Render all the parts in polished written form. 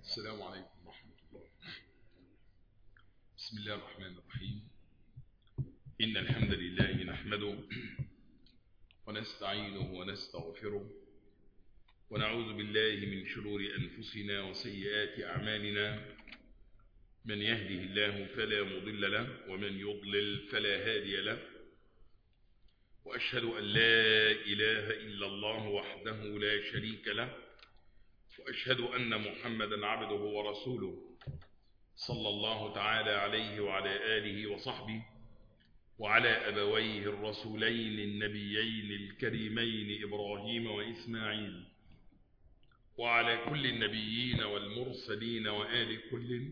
السلام عليكم ورحمة الله. بسم الله الرحمن الرحيم. إن الحمد لله نحمده ونستعينه ونستغفره ونعوذ بالله من شرور أنفسنا وسيئات أعمالنا. من يهده الله فلا مضل له ومن يضلل فلا هادي له، وأشهد أن لا إله إلا الله وحده لا شريك له، وأشهد أن محمدا عبده ورسوله صلى الله تعالى عليه وعلى آله وصحبه وعلى أبويه الرسولين النبيين الكريمين إبراهيم وإسماعيل، وعلى كل النبيين والمرسلين وآل كل،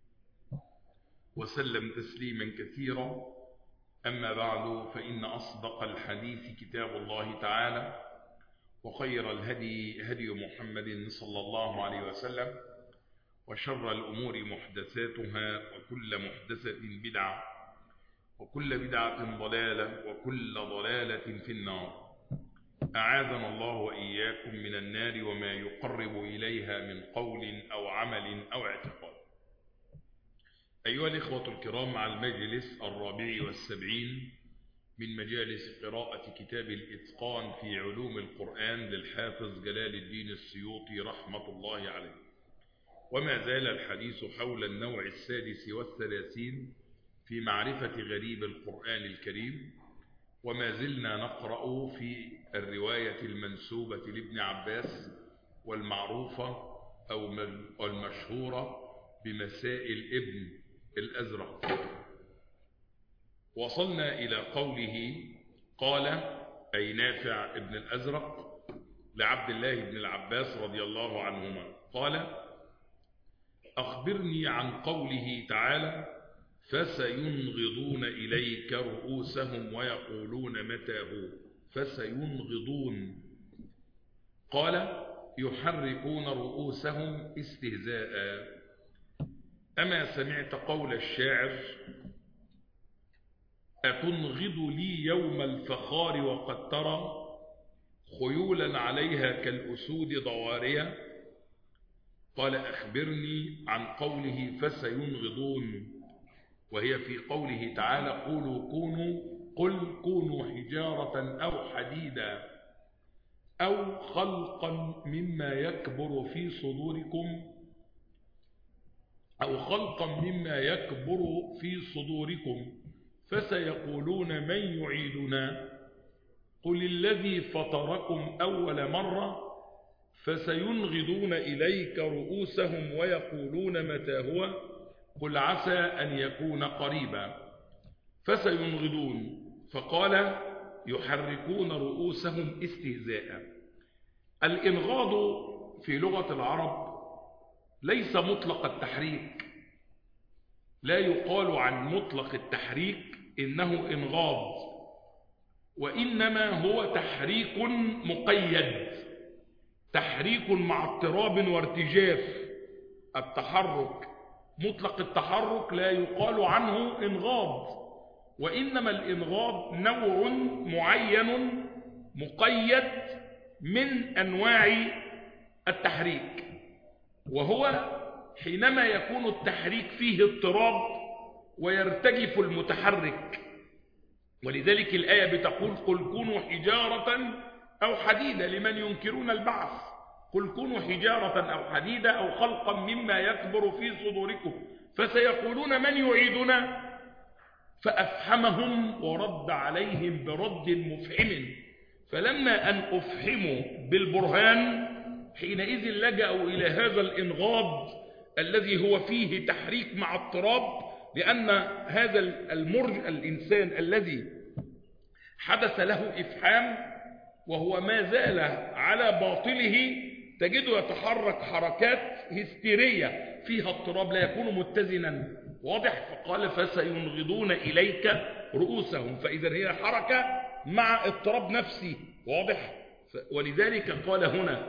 وسلم تسليما كثيرا. أما بعد، فإن أصدق الحديث كتاب الله تعالى، وخير الهدي هدي محمد صلى الله عليه وسلم، وشر الأمور محدثاتها، وكل محدثة بدعة، وكل بدعة ضلالة، وكل ضلالة في النار. أعاذنا الله وإياكم من النار وما يقرب إليها من قول أو عمل أو اعتقاد. أيها الإخوة الكرام، مع المجلس 74 من مجالس قراءة كتاب الإتقان في علوم القرآن للحافظ جلال الدين السيوطي رحمة الله عليه، وما زال الحديث حول النوع 36 في معرفة غريب القرآن الكريم، وما زلنا نقرأ في الرواية المنسوبة لابن عباس والمعروفة أو المشهورة بمسائل ابن الأزرق. وصلنا إلى قوله قال، أي نافع ابن الأزرق، لعبد الله بن العباس رضي الله عنهما قال: أخبرني عن قوله تعالى: فسينغضون إليك رؤوسهم ويقولون متى هو. فسينغضون، قال: يحركون رؤوسهم استهزاء. أما سمعت قول الشاعر: أتنغض لي يوم الفخار وقد ترى خيولا عليها كالأسود ضواريا؟ قال: أخبرني عن قوله فسينغضون، وهي في قوله تعالى: قل كونوا حجارة أو حديدا أو خلقا مما يكبر في صدوركم فسيقولون من يعيدنا قل الذي فطركم أول مرة فسينغضون إليك رؤوسهم ويقولون متى هو قل عسى أن يكون قريبا. فسينغضون، فقال: يحركون رؤوسهم استهزاء. الإنغاض في لغة العرب ليس مطلق التحريك، لا يقال عن مطلق التحريك إنه إنغاض، وإنما هو تحريك مقيد، تحريك مع اضطراب وارتجاف. التحرك مطلق التحرك لا يقال عنه إنغاض، وإنما الإنغاض نوع معين مقيد من أنواع التحريك، وهو حينما يكون التحريك فيه اضطراب ويرتجف المتحرك. ولذلك الآية بتقول: قل كونوا حجارة أو حديدا لمن ينكرون البعث. قل كونوا حجارة أو حديدا أو خلقا مما يكبر في صدوركم فسيقولون من يعيدنا. فأفحمهم ورد عليهم برد مفحم، فلما أن أفحموا بالبرهان حينئذ لجأوا إلى هذا الإنغاض الذي هو فيه تحريك مع اضطراب، لأن هذا الإنسان الذي حدث له إفحام وهو ما زال على باطله تجده يتحرك حركات هستيرية فيها اضطراب، لا يكون متزنا. واضح؟ فقال: فسينغضون إليك رؤوسهم، فإذا هي حركة مع اضطراب نفسي. واضح؟ ولذلك قال هنا: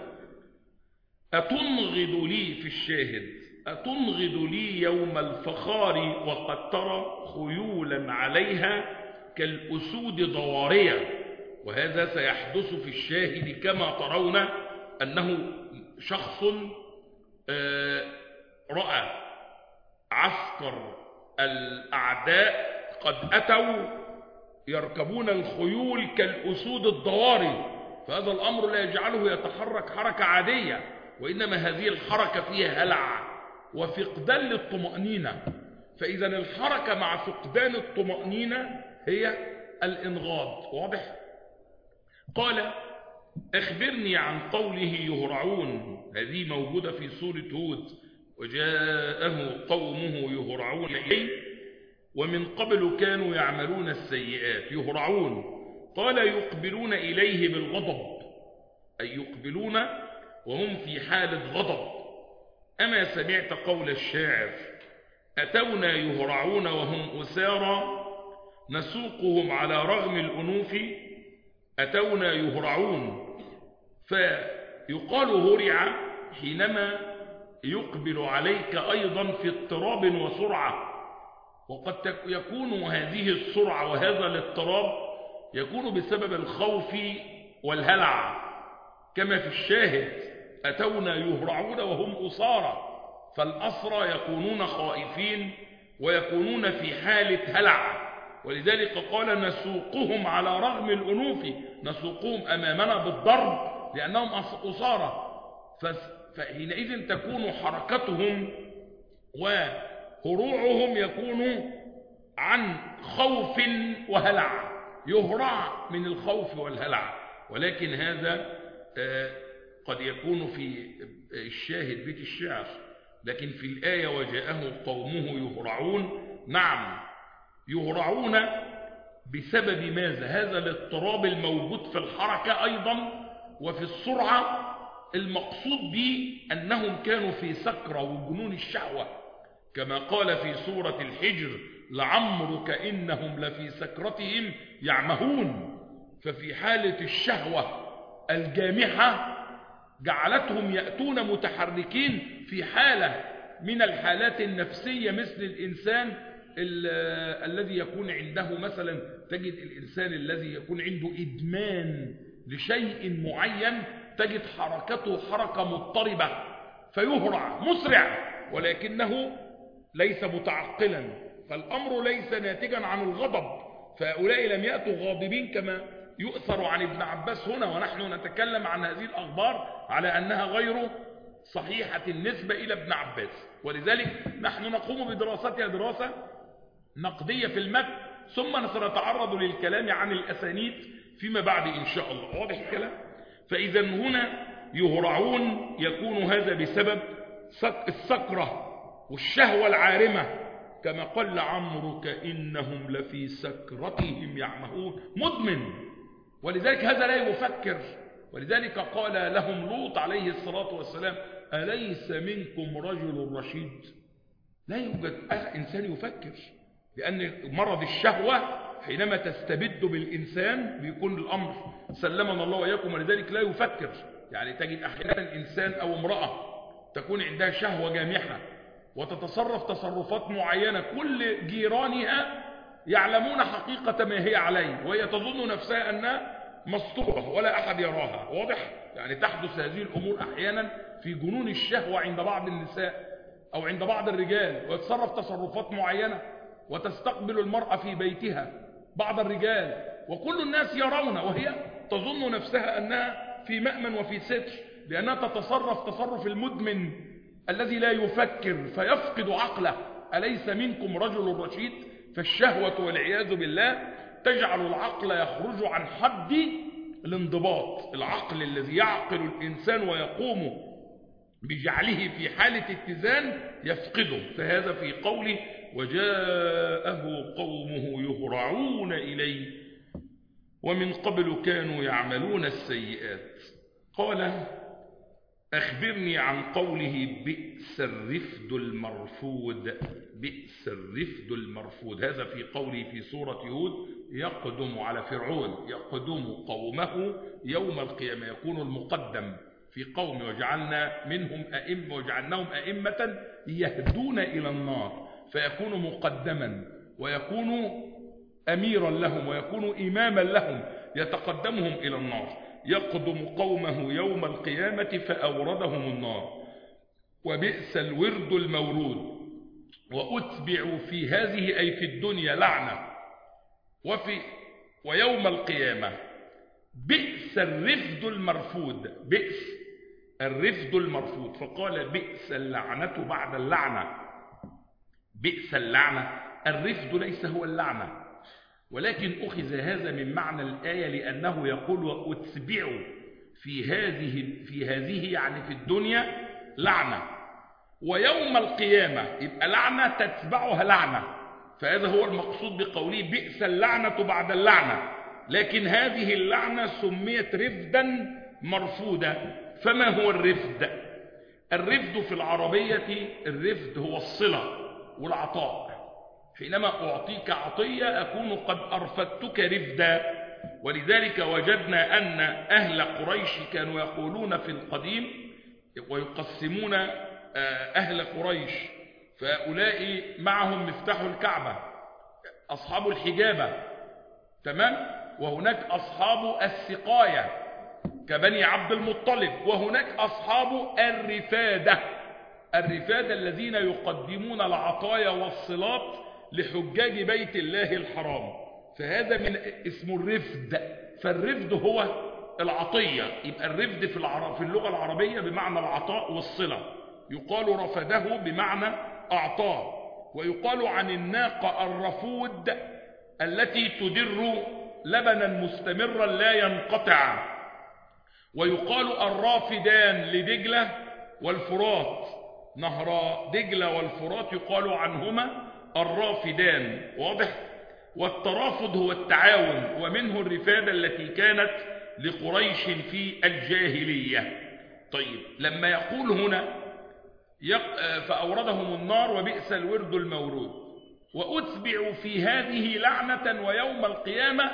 أتنغض لي، في الشاهد: أتنغض لي يوم الفخار وقد ترى خيولا عليها كالأسود ضوارية. وهذا سيحدث في الشاهد كما ترون أنه شخص رأى عسكر الأعداء قد أتوا يركبون الخيول كالأسود الضواري، فهذا الأمر لا يجعله يتحرك حركة عادية، وإنما هذه الحركة فيها هلع وفقدان للطمأنينة. فإذا الحركة مع فقدان الطمأنينة هي الإنغاض. واضح؟ قال أخبرني عن قوله يهرعون، هذه موجودة في سورة هود، وجاءه قومه يهرعون إليه ومن قبل كانوا يعملون السيئات. يهرعون قال يقبلون إليه بالغضب، أي يقبلون وهم في حالة غضب. أما سمعت قول الشاعر أتونا يهرعون وهم أسارى نسوقهم على رغم الأنوف. أتونا يهرعون، فيقال هرع حينما يقبل عليك أيضا في اضطراب وسرعة، وقد يكون هذه السرعة وهذا الاضطراب يكون بسبب الخوف والهلع، كما في الشاهد أتونا يهرعون وهم أسارى، فالأسرى يكونون خائفين ويكونون في حالة هلع، ولذلك قال نسوقهم على رغم الأنوف، نسوقهم أمامنا بالضرب لأنهم أسارى. فحينئذ تكون حركتهم وهروعهم يكون عن خوف وهلع، يهرع من الخوف والهلع. ولكن هذا قد يكون في الشاهد بيت الشعر، لكن في الآية وجاءه قومه يهرعون، نعم يهرعون بسبب ماذا؟ هذا الاضطراب الموجود في الحركة أيضا وفي السرعة. المقصود به أنهم كانوا في سكرة وجنون الشهوة، كما قال في سورة الحجر لعمرك إنهم لفي سكرتهم يعمهون. ففي حالة الشهوة الجامحة جعلتهم يأتون متحركين في حالة من الحالات النفسية، مثل الإنسان الذي يكون عنده مثلا، تجد الإنسان الذي يكون عنده إدمان لشيء معين تجد حركته حركة مضطربة فيهرع مسرع، ولكنه ليس متعقلا، فالأمر ليس ناتجا عن الغضب، فهؤلاء لم يأتوا غاضبين كما يؤثر عن ابن عباس هنا، ونحن نتكلم عن هذه الأخبار على أنها غير صحيحة النسبة إلى ابن عباس، ولذلك نحن نقوم بدراستها دراسة نقدية في المتن، ثم سنتعرض للكلام عن الأسانيد فيما بعد إن شاء الله. واضح الكلام؟ فإذا هنا يهرعون يكون هذا بسبب السكرة والشهوة العارمة، كما قال لعمرك إنهم لفي سكرتهم يعمهون، مدمن، ولذلك هذا لا يفكر. ولذلك قال لهم لوط عليه الصلاة والسلام أليس منكم رجل رشيد؟ لا يوجد إنسان يفكر، لأن مرض الشهوة حينما تستبد بالإنسان بيكون الأمر سلمنا الله وإياكم، ولذلك لا يفكر. يعني تجد أحيانا إنسان أو امرأة تكون عندها شهوة جامحة وتتصرف تصرفات معينة، كل جيرانها يعلمون حقيقة ما هي عليه، وهي تظن نفسها أنها مستورة ولا أحد يراها. واضح؟ يعني تحدث هذه الأمور أحيانا في جنون الشهوة عند بعض النساء أو عند بعض الرجال، ويتصرف تصرفات معينة وتستقبل المرأة في بيتها بعض الرجال وكل الناس يرون، وهي تظن نفسها أنها في مأمن وفي ستر، لأنها تتصرف تصرف المدمن الذي لا يفكر فيفقد عقله. أليس منكم رجل رشيد؟ فالشهوة والعياذ بالله تجعل العقل يخرج عن حد الانضباط، العقل الذي يعقل الإنسان ويقوم بجعله في حالة اتزان يفقده. فهذا في قوله وجاءه قومه يهرعون إليه ومن قبل كانوا يعملون السيئات. قال أخبرني عن قوله بئس الرفد المرفود. بئس الرفد المرفود هذا في قوله في سورة هود يقدم على فرعون، يقدم قومه يوم القيامة، يكون المقدم في قوم وجعلنا منهم أئمة وجعلناهم أئمة يهدون إلى النار، فيكون مقدما ويكون أميرا لهم ويكون إماما لهم يتقدمهم إلى النار. يقدم قومه يوم القيامة فأوردهم النار. وبئس الورد المورود. وأتبعوا في هذه أي في الدنيا لعنة، ويوم القيامة بئس الرفد المرفود. بئس الرفد المرفود، فقال بئس اللعنة بعد اللعنة. بئس اللعنة، الرفد ليس هو اللعنة، ولكن أخذ هذا من معنى الآية لأنه يقول وأتبعوا في هذه يعني في الدنيا لعنة، ويوم القيامة يبقى لعنة تتبعها لعنة، فهذا هو المقصود بقوله بئس اللعنة بعد اللعنة. لكن هذه اللعنة سميت رفدا مرفودا. فما هو الرفد؟ الرفد في العربية، الرفد هو الصلة والعطاء. حينما أعطيك عطية أكون قد أرفدتك رفدا. ولذلك وجدنا أن أهل قريش كانوا يقولون في القديم ويقسمون أهل قريش، فهؤلاء معهم مفتاح الكعبة، أصحاب الحجابة، تمام، وهناك أصحاب السقاية كبني عبد المطلب، وهناك أصحاب الرفادة. الرفادة الذين يقدمون العطايا والصلات لحجاج بيت الله الحرام، فهذا من اسم الرفد. فالرفد هو العطية. يبقى الرفد في اللغة العربية بمعنى العطاء والصلة، يقال رفده بمعنى أعطاه. ويقال عن الناقة الرفود التي تدر لبنا مستمرا لا ينقطع. ويقال الرافدان لدجلة والفرات، نهر دجلة والفرات يقال عنهما الرافدان، واضح؟ والترافض هو التعاون، ومنه الرفادة التي كانت لقريش في الجاهلية. طيب، لما يقول هنا فأوردهم النار وبئس الورد المورود، وأتبعوا في هذه لعنة ويوم القيامة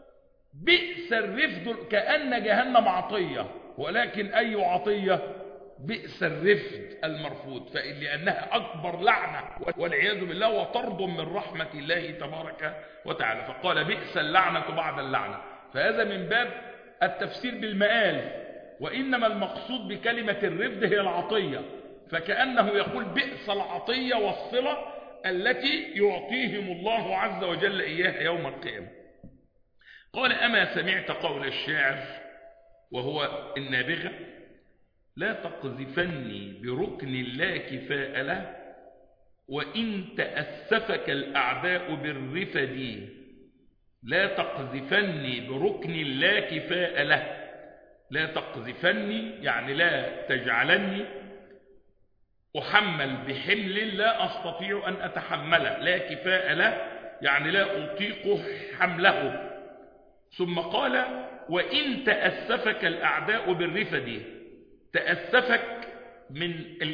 بئس الرفد، كأن جهنم عطية، ولكن أي عطية؟ بئس الرفد المرفوض، لأنها أكبر لعنة والعياذ بالله وطرد من رحمة الله تبارك وتعالى. فقال بئس اللعنة بعد اللعنة، فهذا من باب التفسير بالمآل، وإنما المقصود بكلمة الرفد هي العطية، فكأنه يقول بئس العطية والصلة التي يعطيهم الله عز وجل إياها يوم القيامة. قال أما سمعت قول الشاعر وهو النابغة لا تقذفني بركن لا كفاء له وإن تأسفك الأعداء بالرفد. لا تقذفني بركن لا كفاء له. لا تقذفني يعني لا تجعلني أحمل بحمل لا أستطيع أن أتحمله. لا كفاء له يعني لا أطيق حمله. ثم قال وإن تأسفك الأعداء بالرفد. تأسفك من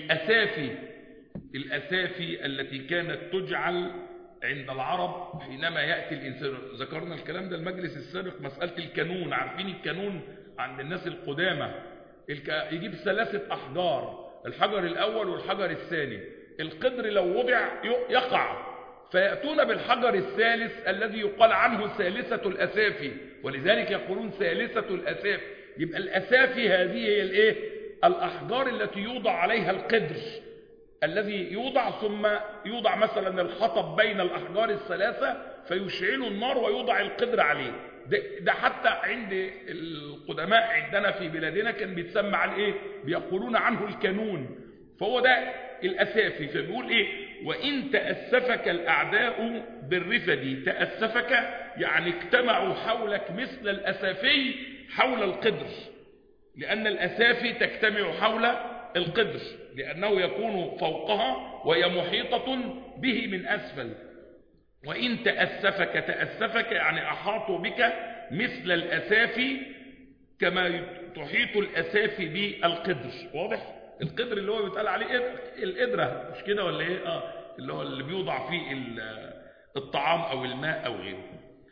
الأسافي التي كانت تجعل عند العرب حينما يأتي الإنسان. ذكرنا الكلام ده المجلس السابق، مسألة الكانون. عارفين الكانون عند الناس القدامى؟ يجيب 3 أحجار، الحجر الأول والحجر الثاني، القدر لو وضع يقع، فيأتون بالحجر الثالث الذي يقال عنه ثالثة الأسافي، ولذلك يقولون ثالثة الأسافي. يبقى الأسافي هذه هي الإيه؟ الأحجار التي يوضع عليها القدر، الذي يوضع ثم يوضع مثلا الحطب بين الأحجار الثلاثة فيشعل النار ويوضع القدر عليه. ده حتى عند القدماء عندنا في بلادنا كان بيتسمى على ايه؟ بيقولون عنه الكانون. فهو ده الأسافي. فبيقول ايه؟ وإن تأسفك الأعداء بالرفد. تأسفك يعني اجتمعوا حولك مثل الأسافي حول القدر، لأن الأسافي تجتمع حول القدر لأنه يكون فوقها وهي محيطة به من أسفل. وإن تأسفك يعني أحاطوا بك مثل الأسافي كما تحيط الأسافي بالقدر. واضح؟ القدر اللي هو بيتقال عليه القدرة، مش كده ولا ايه؟ اللي هو اللي بيوضع فيه الطعام أو الماء أو غيره.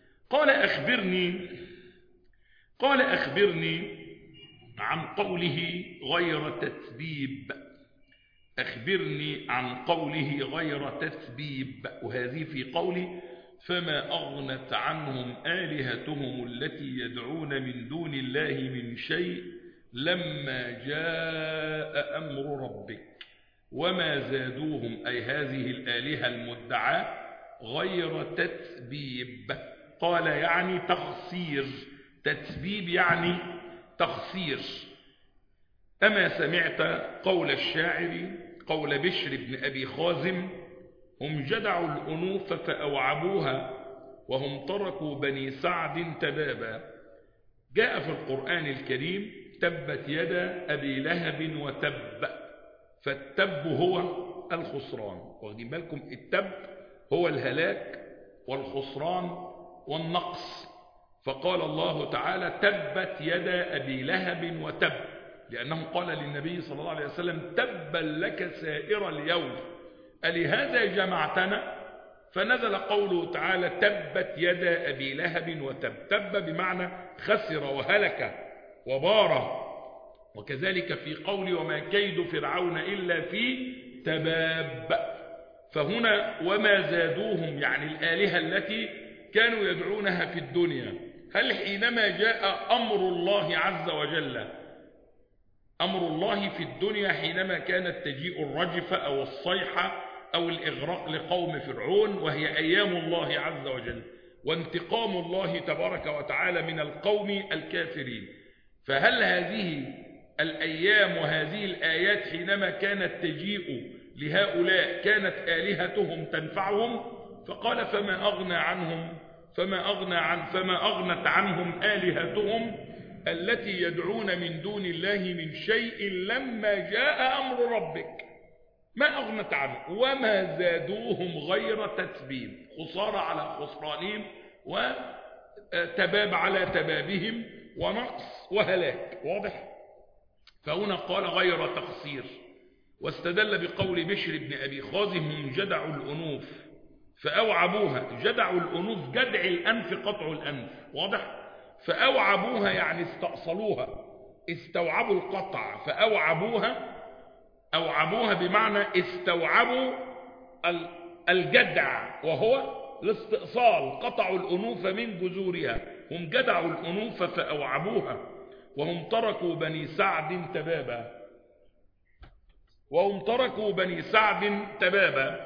قال أخبرني عن قوله غير تتبيب. أخبرني عن قوله غير تتبيب، وهذه في قوله فما أغنت عنهم آلهتهم التي يدعون من دون الله من شيء لما جاء أمر ربك. وما زادوهم أي هذه الآلهة المدعاة غير تتبيب. قال يعني تخسير، تتبيب يعني تخسير. أما سمعت قول الشاعر قول بشر بن أبي خازم هم جدعوا الأنوف فأوعبوها وهم تركوا بني سعد تبابا. جاء في القرآن الكريم تبت يدا أبي لهب وتب، فالتب هو الخسران. واخدين بالكم؟ التب هو الهلاك والخسران والنقص. فقال الله تعالى تبت يدا أبي لهب وتب، لأنه قال للنبي صلى الله عليه وسلم تبا لك سائر اليوم ألهذا جمعتنا؟ فنزل قوله تعالى تبت يدا أبي لهب وتب. تب بمعنى خسر وهلك وبار. وكذلك في قول وما كيد فرعون إلا في تباب. فهنا وما زادوهم يعني الآلهة التي كانوا يدعونها في الدنيا. هل حينما جاء أمر الله عز وجل، أمر الله في الدنيا حينما كانت تجيء الرجفة أو الصيحة أو الإغراق لقوم فرعون، وهي أيام الله عز وجل وانتقام الله تبارك وتعالى من القوم الكافرين، فهل هذه الأيام وهذه الآيات حينما كانت تجيء لهؤلاء كانت آلهتهم تنفعهم؟ فقال فما أغنت عنهم آلهتهم التي يدعون من دون الله من شيء لما جاء أمر ربك. ما أغنت عنه وما زادوهم غير تتبيب، خسارة على خسرانهم وتباب على تبابهم ونقص وهلاك. واضح؟ فهنا قال غير تقصير، واستدل بقول بشر بن أبي خازم هم جدعوا الأنوف فأوعبوها. جدعوا الأنوف جدع الأنف قطع الأنف. واضح؟ فأوعبوها يعني استأصلوها، استوعبوا القطع. فأوعبوها، أوعبوها بمعنى استوعبوا الجدع وهو الاستئصال، قطعوا الأنوف من جذورها. هم جدعوا الأنوف فأوعبوها وهم تركوا بني سعد تبابا. وهم تركوا بني سعد تبابا.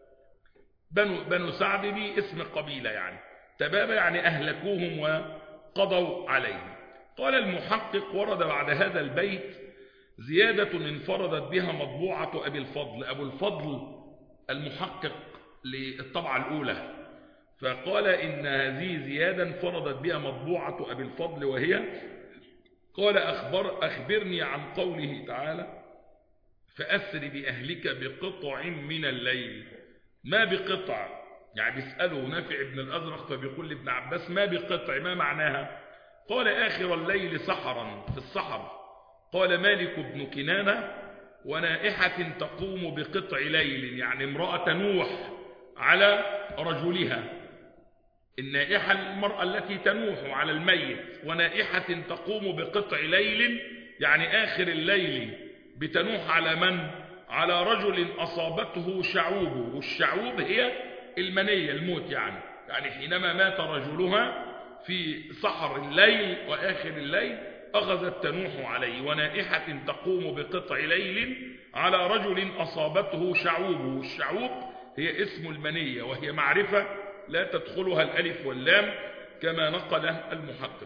بنو سعد دي اسم قبيلة يعني، تبابا يعني أهلكوهم وقضوا عليهم. قال المحقق ورد بعد هذا البيت زيادة انفردت بها مطبوعة أبي الفضل. أبو الفضل المحقق للطبعة الأولى، فقال إن هذه زيادة انفردت بها مطبوعة أبي الفضل، وهي قال أخبرني عن قوله تعالى فأسر بأهلك بقطع من الليل. ما بقطع يعني بيسأله نافع بن الأزرق فبيقول لابن عباس ما بقطع، ما معناها؟ قال آخر الليل سحرا، في السحر. قال مالك بن كنانة ونائحة تقوم بقطع ليل، يعني امرأة تنوح على رجلها. النائحة المرأة التي تنوح على الميت، ونائحة تقوم بقطع ليل يعني آخر الليل بتنوح على من؟ على رجل أصابته شعوب. والشعوب هي المنية، الموت يعني حينما مات رجلها في سحر الليل وآخر الليل أخذت تنوح عليه. ونائحة تقوم بقطع ليل على رجل أصابته شعوب. والشعوب هي اسم المنية، وهي معرفة لا تدخلها الألف واللام كما نقل المحقق.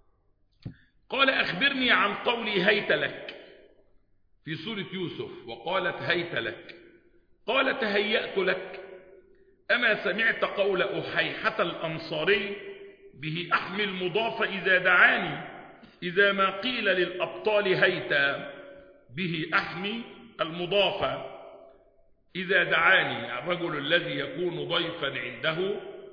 قال أخبرني عن قولي هيت لك في سورة يوسف، وقالت هيت لك. قال تهيأت لك. أما سمعت قول أحيحة الأنصاري به أحمي المضاف إذا دعاني، إذا ما قيل للأبطال هيت به أحمي المضاف إذا دعاني. الرجل الذي يكون ضيفا عنده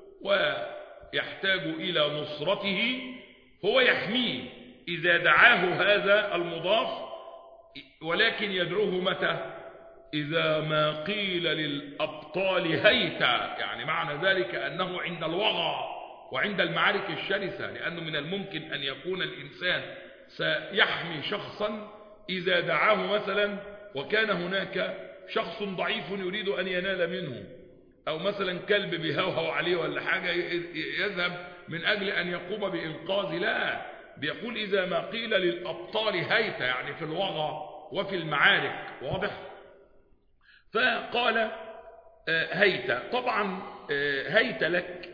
ويحتاج إلى نصرته هو يحميه إذا دعاه هذا المضاف، ولكن يدعوه متى؟ إذا ما قيل للأبطال هيتا، يعني معنى ذلك أنه عند الوغى وعند المعارك الشرسة، لأنه من الممكن أن يكون الإنسان سيحمي شخصا إذا دعاه مثلا وكان هناك شخص ضعيف يريد أن ينال منه، أو مثلا كلب بيهوهو عليه ولا حاجة يذهب من أجل أن يقوم بإنقاذ. لا، بيقول إذا ما قيل للأبطال هيتا يعني في الوغى وفي المعارك. واضح؟ فقال هيت. طبعا هيت لك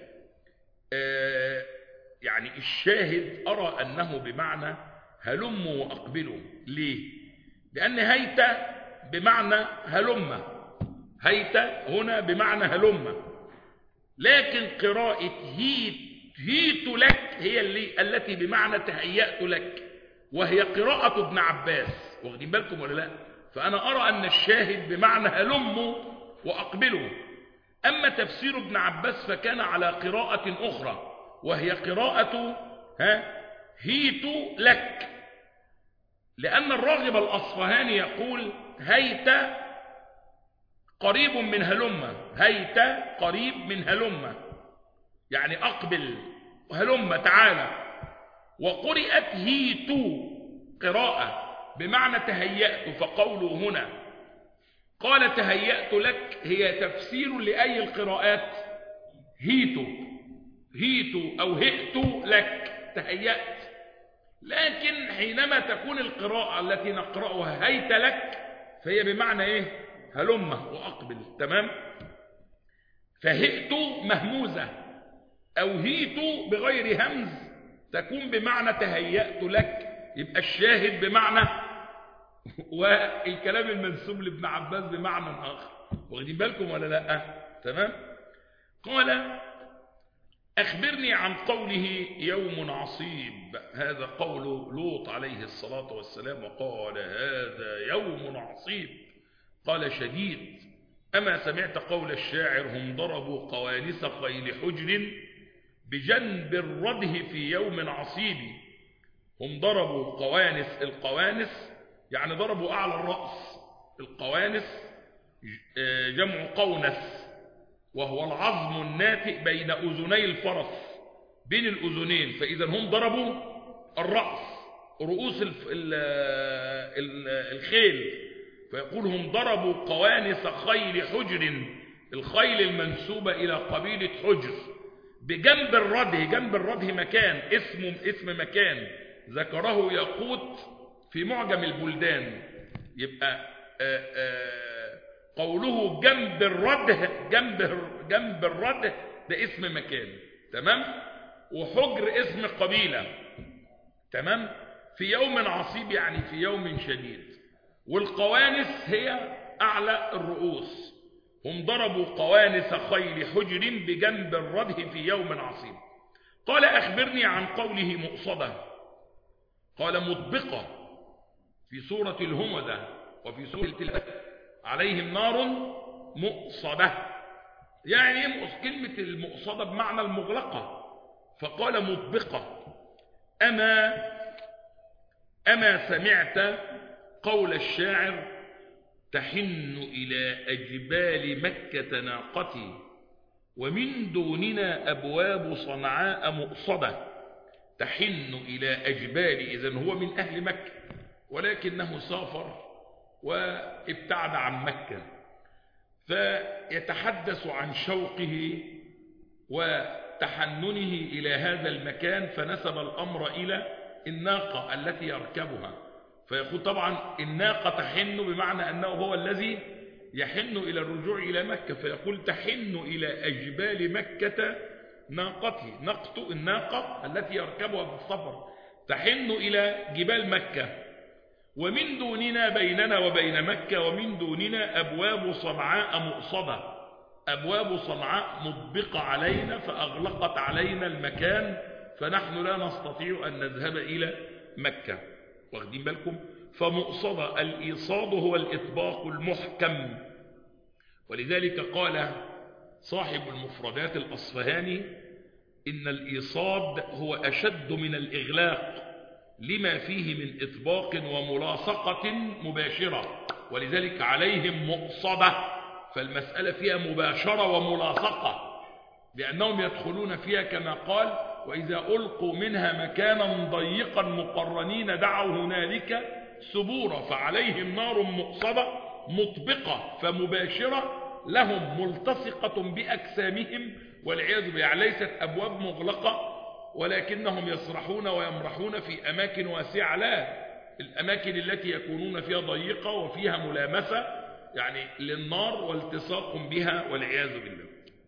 يعني الشاهد أرى أنه بمعنى هلموا وأقبلوا. ليه؟ لأن هيت بمعنى هلم، هيت هنا بمعنى هلم، لكن قراءة هيت لك هي التي بمعنى تهيأت لك، وهي قراءة ابن عباس. واخدين بالكم ولا لا؟ فأنا أرى أن الشاهد بمعنى هلموا وأقبلوا. أما تفسير ابن عباس فكان على قراءة أخرى، وهي قراءة هيت لك، لأن الراغب الأصفهاني يقول هيت قريب من هلم، هيت قريب من هلم يعني أقبل، هلم تعالى. وقرئت هيت قراءة بمعنى تهيأت، فقوله هنا قال تهيأت لك هي تفسير لأي القراءات؟ هيت أو هئت لك، تهيأت. لكن حينما تكون القراءة التي نقرأها هيت لك فهي بمعنى ايه؟ هلم وأقبل. تمام؟ فهئت مهموزة أو هيت بغير همز تكون بمعنى تهيأت لك، يبقى الشاهد بمعنى والكلام المنسوب لابن عباس بمعنى آخر. واخدين بالكم ولا لا؟ تمام؟ قال أخبرني عن قوله يوم عصيب، هذا قول لوط عليه الصلاة والسلام، وقال هذا يوم عصيب، قال شديد. أما سمعت قول الشاعر هم ضربوا قوانس خيل حجر بجنب الرده في يوم عصيب. هم ضربوا قوانس، القوانس يعني ضربوا أعلى الرأس، القوانس جمع قونس، وهو العظم الناتئ بين أذني الفرس، بين الأذنين، فإذا هم ضربوا الرأس، رؤوس الخيل، فيقول هم ضربوا قوانس خيل حجر، الخيل المنسوبة إلى قبيلة حجر، بجنب الرده. جنب الرده مكان، اسم مكان ذكره ياقوت في معجم البلدان. يبقى قوله جنب الرده، جنب الرده ده اسم مكان. تمام؟ وحجر اسم قبيلة. تمام؟ في يوم عصيب يعني في يوم شديد. والقوانس هي أعلى الرؤوس. هم ضربوا قوانس خيل حجر بجنب الرده في يوم عصيب. قال أخبرني عن قوله مؤصدة، قال مطبقة في سورة الهمزة وفي سورة عليهم نار مؤصدة، يعني كلمة المؤصدة بمعنى المغلقة، فقال مطبقة. أما سمعت قول الشاعر تحن إلى أجبال مكة ناقتي ومن دوننا أبواب صنعاء مؤصدة. تحن إلى أجبال، إذن هو من أهل مكة ولكنه سافر وابتعد عن مكة، فيتحدث عن شوقه وتحننه إلى هذا المكان، فنسب الأمر إلى الناقة التي يركبها، فيقول طبعا الناقة تحن بمعنى أنه هو الذي يحن إلى الرجوع إلى مكة، فيقول تحن إلى أجبال مكة ناقتي، نقط الناقة التي يركبها في السفر، تحن إلى جبال مكة. ومن دوننا، بيننا وبين مكة، ومن دوننا أبواب صنعاء مؤصدة، أبواب صنعاء مطبقة علينا فأغلقت علينا المكان، فنحن لا نستطيع أن نذهب إلى مكة. واخدين بالكم؟ فمؤصدة، الإيصاد هو الإطباق المحكم، ولذلك قال صاحب المفردات الأصفهاني إن الإيصاد هو أشد من الإغلاق لما فيه من إطباق وملاصقة مباشرة، ولذلك عليهم مؤصدة، فالمسألة فيها مباشرة وملاصقة، لأنهم يدخلون فيها كما قال وإذا ألقوا منها مكانا ضيقا مقرنين دعوا هنالك ثبورا. فعليهم نار مؤصدة مطبقة فمباشرة لهم ملتصقة بأجسامهم والعياذ بالله، ليست أبواب مغلقة ولكنهم يسرحون ويمرحون في أماكن واسعة، لا، الأماكن التي يكونون فيها ضيقة وفيها ملامسة يعني للنار والتصاق بها والعياذ بالله.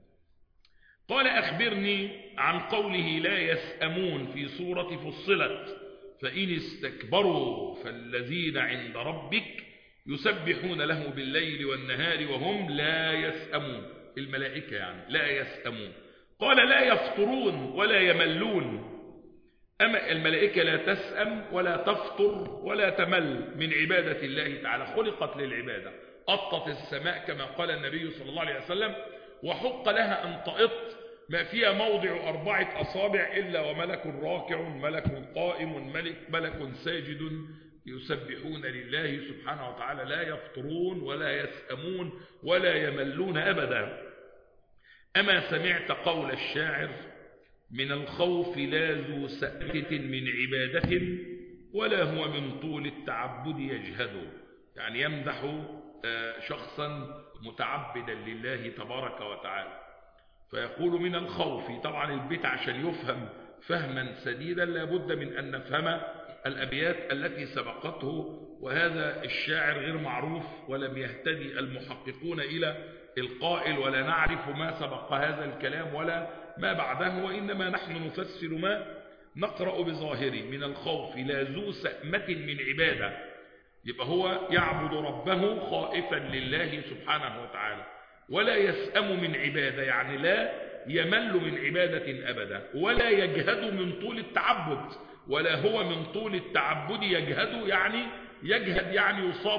قال أخبرني عن قوله لا يسأمون في سورة فصلت فإن استكبروا فالذين عند ربك يسبحون له بالليل والنهار وهم لا يسأمون، الملائكة يعني لا يسأمون. قال لا يفطرون ولا يملون، أما الملائكة لا تسأم ولا تفطر ولا تمل من عبادة الله تعالى، خلقت للعبادة. أطت السماء كما قال النبي صلى الله عليه وسلم وحق لها أن تأط ما فيها موضع 4 أصابع إلا وملك راكع ملك قائم ملك ساجد يسبحون لله سبحانه وتعالى، لا يفطرون ولا يسأمون ولا يملون أبدا. أما سمعت قول الشاعر من الخوف لا ذو سأمة من عبادة ولا هو من طول التعبد يجهد، يعني يمدح شخصا متعبدا لله تبارك وتعالى. فيقول من الخوف، طبعا البيت عشان يفهم فهما سديدا لابد من أن نفهم الأبيات التي سبقته، وهذا الشاعر غير معروف ولم يهتدي المحققون إلى القائل ولا نعرف ما سبق هذا الكلام ولا ما بعده، وإنما نحن نفسر ما نقرأ بظاهره. من الخوف لا ذو سأمة من عبادة، يبقى هو يعبد ربه خائفا لله سبحانه وتعالى، ولا يسأم من عبادة يعني لا يمل من عبادة أبدا، ولا يجهد من طول التعبد، ولا هو من طول التعبد يجهد، يعني يجهد يعني يصاب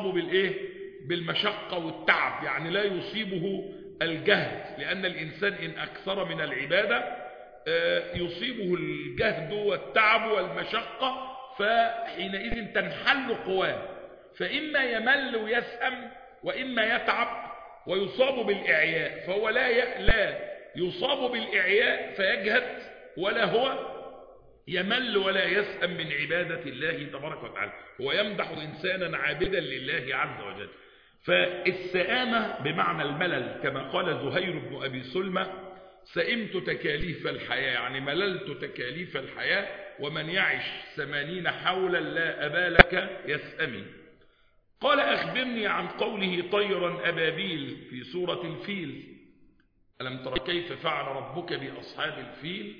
بالمشقة والتعب، يعني لا يصيبه الجهد، لأن الإنسان إن أكثر من العبادة يصيبه الجهد والتعب والمشقة، فحينئذ تنحل قواه، فإما يمل ويسأم وإما يتعب ويصاب بالإعياء، فهو لا يصاب بالإعياء فيجهد، ولا هو يمل ولا يسأم من عبادة الله تبارك وتعالى، هو يمدح إنسانا عابدا لله عز وجل. فالسآمة بمعنى الملل، كما قال زهير بن أبي سلمى سئمت تكاليف الحياة، يعني مللت تكاليف الحياة، ومن يعش 80 حولا لا أبالك يسأمي. قال أخبرني عن قوله طيرا أبابيل في سورة الفيل، ألم تر كيف فعل ربك بأصحاب الفيل؟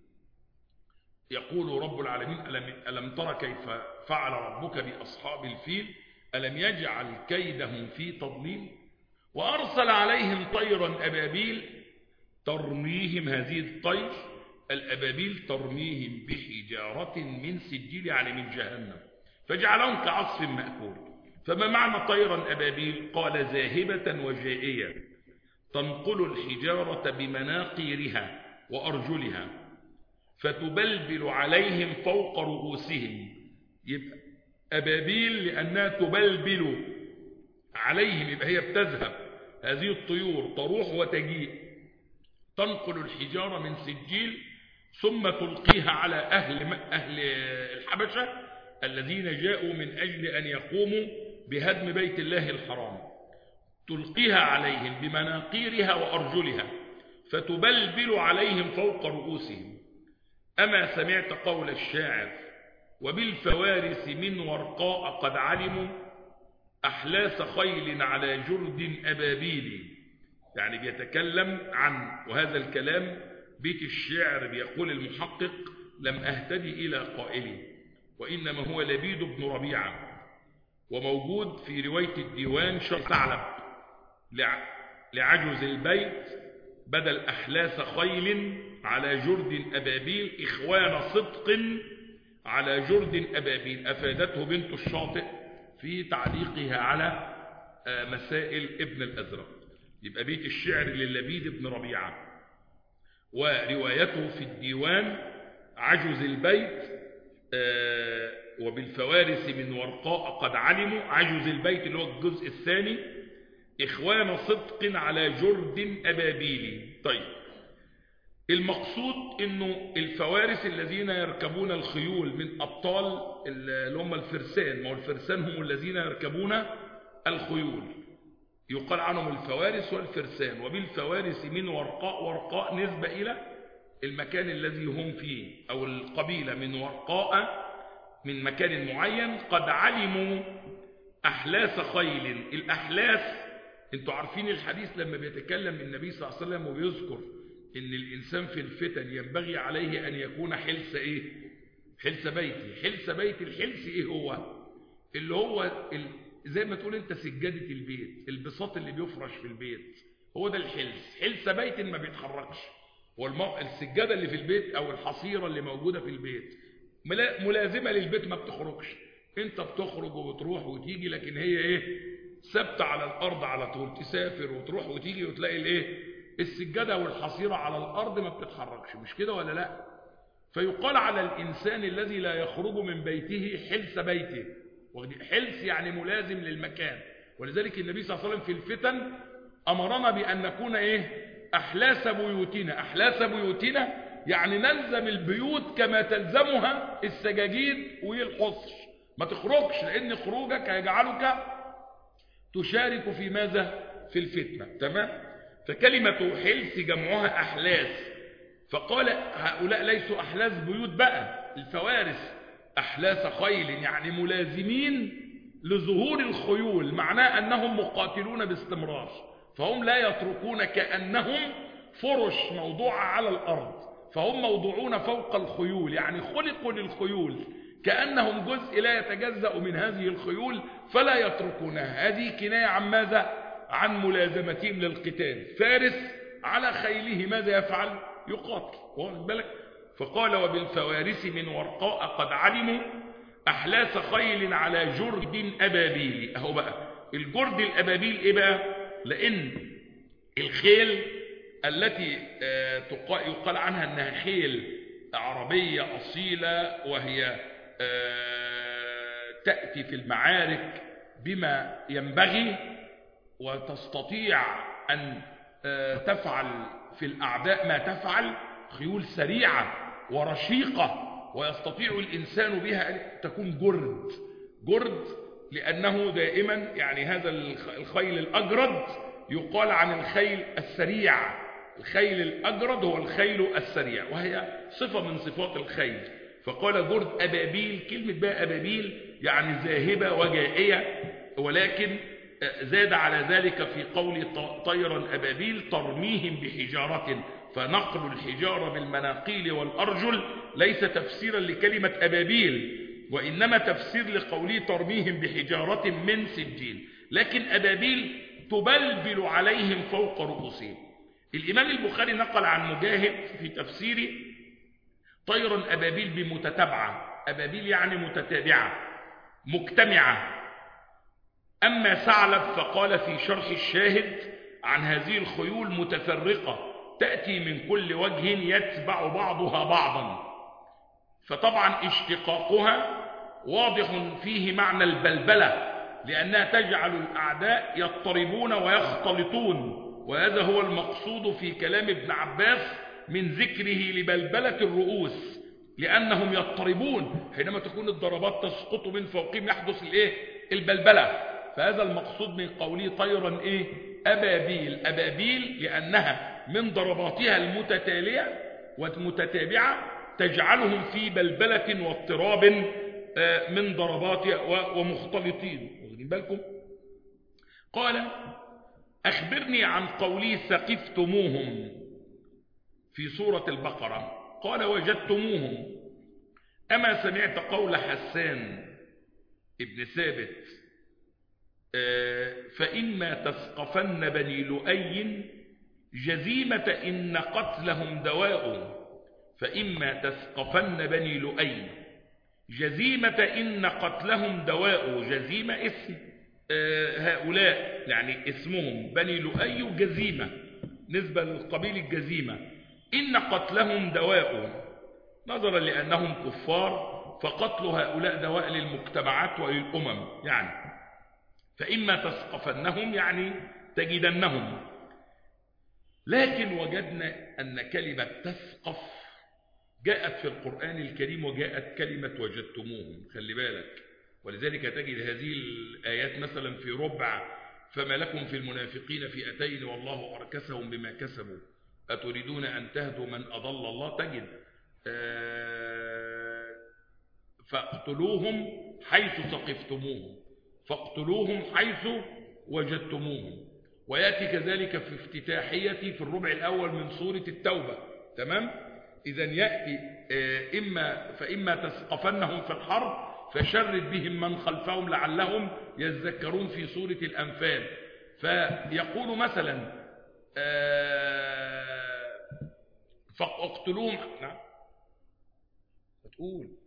يقول رب العالمين ألم تر كيف فعل ربك بأصحاب الفيل ألم يجعل كيدهم في تضليل وأرسل عليهم طيرا أبابيل ترميهم، هذه الطير الأبابيل ترميهم بحجارة من سجيل يعني من جهنم فجعلهم كعصف مأكول. فما معنى طيرا أبابيل؟ قال ذاهبة وجائية تنقل الحجارة بمناقيرها وأرجلها فتبلبل عليهم فوق رؤوسهم، يبقى أبابيل لأنها تبلبل عليهم، يبقى هي بتذهب، هذه الطيور تروح وتجيء، تنقل الحجارة من سجيل ثم تلقيها على أهل الحبشة الذين جاءوا من أجل أن يقوموا بهدم بيت الله الحرام، تلقيها عليهم بمناقيرها وأرجلها فتبلبل عليهم فوق رؤوسهم. أما سمعت قول الشاعر وبالفوارس من ورقاء قد علموا أحلاس خيل على جرد أبابيل، يعني بيتكلم عن، وهذا الكلام بيت الشعر بيقول المحقق لم أهتدي إلى قائله وإنما هو لبيد بن ربيعة، وموجود في رواية الديوان شر ثعلب لعجز البيت بدل أحلاس خيل على جرد أبابيل إخوان صدق على جرد أبابيل، أفادته بنت الشاطئ في تعليقها على مسائل ابن الأزرق. يبقى بيت الشعر للبيد بن ربيعة، وروايته في الديوان عجز البيت وبالفوارس من ورقاء قد علموا، عجز البيت اللي هو الجزء الثاني، إخوان صدق على جرد أبابيل. طيب المقصود انه الفوارس الذين يركبون الخيول من ابطال اللي هم الفرسان، ما هو الفرسان هم الذين يركبون الخيول، يقال عنهم الفوارس والفرسان. وبالفوارس من ورقاء، ورقاء نسبة الى المكان الذي هم فيه او القبيلة، من ورقاء من مكان معين، قد علموا احلاس خيل. الاحلاس انتوا عارفين الحديث لما بيتكلم النبي صلى الله عليه وسلم وبيذكر ان الانسان في الفتن ينبغي عليه ان يكون حلس ايه؟ حلس بيتي. حلس بيت، الحلس ايه هو؟ اللي هو زي ما تقول انت سجادة البيت، البساط اللي بيفرش في البيت، هو ده الحلس. حلس بيت ما بيتحركش، السجادة اللي في البيت او الحصيرة اللي موجودة في البيت ملازمة للبيت، ما بتخرجش. انت بتخرج وبتروح وتيجي، لكن هي ايه؟ ثابته على الارض على طول. تسافر وتروح وتيجي وتلاقي الايه؟ السجاده والحصيره على الارض ما بتتحركش، مش كده ولا لا؟ فيقال على الانسان الذي لا يخرج من بيته حلس بيته. حلس يعني ملازم للمكان. ولذلك النبي صلى الله عليه وسلم في الفتن امرنا بان نكون ايه؟ احلاس بيوتنا. احلاس بيوتنا يعني نلزم البيوت كما تلزمها السجاجيد والحصر، ما تخرجش، لان خروجك هيجعلك تشارك في ماذا؟ في الفتنة. تمام؟ فكلمة حلس جمعها أحلاس. فقال هؤلاء ليسوا أحلاس بيوت بقى، الفوارس أحلاس خيل، يعني ملازمين لظهور الخيول، معناه أنهم مقاتلون باستمرار، فهم لا يتركون، كأنهم فرش موضوعة على الأرض، فهم موضوعون فوق الخيول، يعني خلقوا للخيول، كأنهم جزء لا يتجزأ من هذه الخيول فلا يتركونها. هذه كناية عن ماذا؟ عن ملازمتهم للقتال. فارس على خيله ماذا يفعل؟ يقاتل. واخد بالك؟ فقال وبالفوارس من ورقاء قد علموا أحلاس خيل على جرد أبابيل. أهو بقى الجرد الأبابيل إيه بقى؟ لأن الخيل التي يقال عنها أنها خيل عربية أصيلة، وهي تأتي في المعارك بما ينبغي، وتستطيع أن تفعل في الأعداء ما تفعل، خيول سريعة ورشيقة ويستطيع الإنسان بها تكون جرد لأنه دائما يعني هذا الخيل الأجرد يقال عن الخيل السريع. الخيل الأجرد هو الخيل السريع، وهي صفة من صفات الخيل. فقال جرد أبابيل. كلمة بقى أبابيل يعني ذاهبة وجائية، ولكن زاد على ذلك في قول طيرا أبابيل ترميهم بحجارة. فنقل الحجارة بالمناقيل والأرجل ليس تفسيرا لكلمة أبابيل، وإنما تفسير لقوله ترميهم بحجارة من سجيل. لكن أبابيل تبلبل عليهم فوق رؤوسهم. الإمام البخاري نقل عن مجاهد في تفسيره طيرا أبابيل بمتتابعة. أبابيل يعني متتابعة مجتمعة. أما ثعلب فقال في شرح الشاهد عن هذه الخيول متفرقة تأتي من كل وجه يتبع بعضها بعضا. فطبعا اشتقاقها واضح فيه معنى البلبلة، لأنها تجعل الأعداء يضطربون ويختلطون، وهذا هو المقصود في كلام ابن عباس من ذكره لبلبلة الرؤوس، لأنهم يضطربون حينما تكون الضربات تسقط من فوقهم يحدث البلبلة. فهذا المقصود من قوله طيرا أبابيل. أبابيل لأنها من ضرباتها المتتالية والمتتابعة تجعلهم في بلبلة واضطراب من ضرباتها ومختلطين. واخدين بالكم؟ قال أخبرني عن قولي ثقفتموهم في سورة البقرة. قال وجدتموهم. أما سمعت قول حسان ابن ثابت فإما تثقفن بني لؤي جزيمة إن قتلهم دواء. فإما تثقفن بني لؤي جزيمة إن قتلهم دواء. جزيمة اسم هؤلاء، يعني اسمهم بني لؤي جزيمة نسبة للقبيل الجزيمة. إن قتلهم دواء نظرا لأنهم كفار، فقتل هؤلاء دواء للمجتمعات وللأمم. يعني فإما تثقفنهم يعني تجدنهم. لكن وجدنا أن كلمة تثقف جاءت في القرآن الكريم وجاءت كلمة وجدتموهم. خلي بالك، ولذلك تجد هذه الآيات مثلا في ربع فما لكم في المنافقين فئتين والله أركسهم بما كسبوا أتريدون أن تهدوا من أضل الله. تجد فاقتلوهم حيث ثقفتموهم، فاقتلوهم حيث وجدتموهم. ويأتي كذلك في افتتاحية في الربع الأول من سورة التوبة. تمام؟ إذن يأتي فإما تثقفنهم في الحرب فشرد بهم من خلفهم لعلهم يذكرون في سورة الأنفال. فيقول مثلا فاقتلوهم. نعم تقول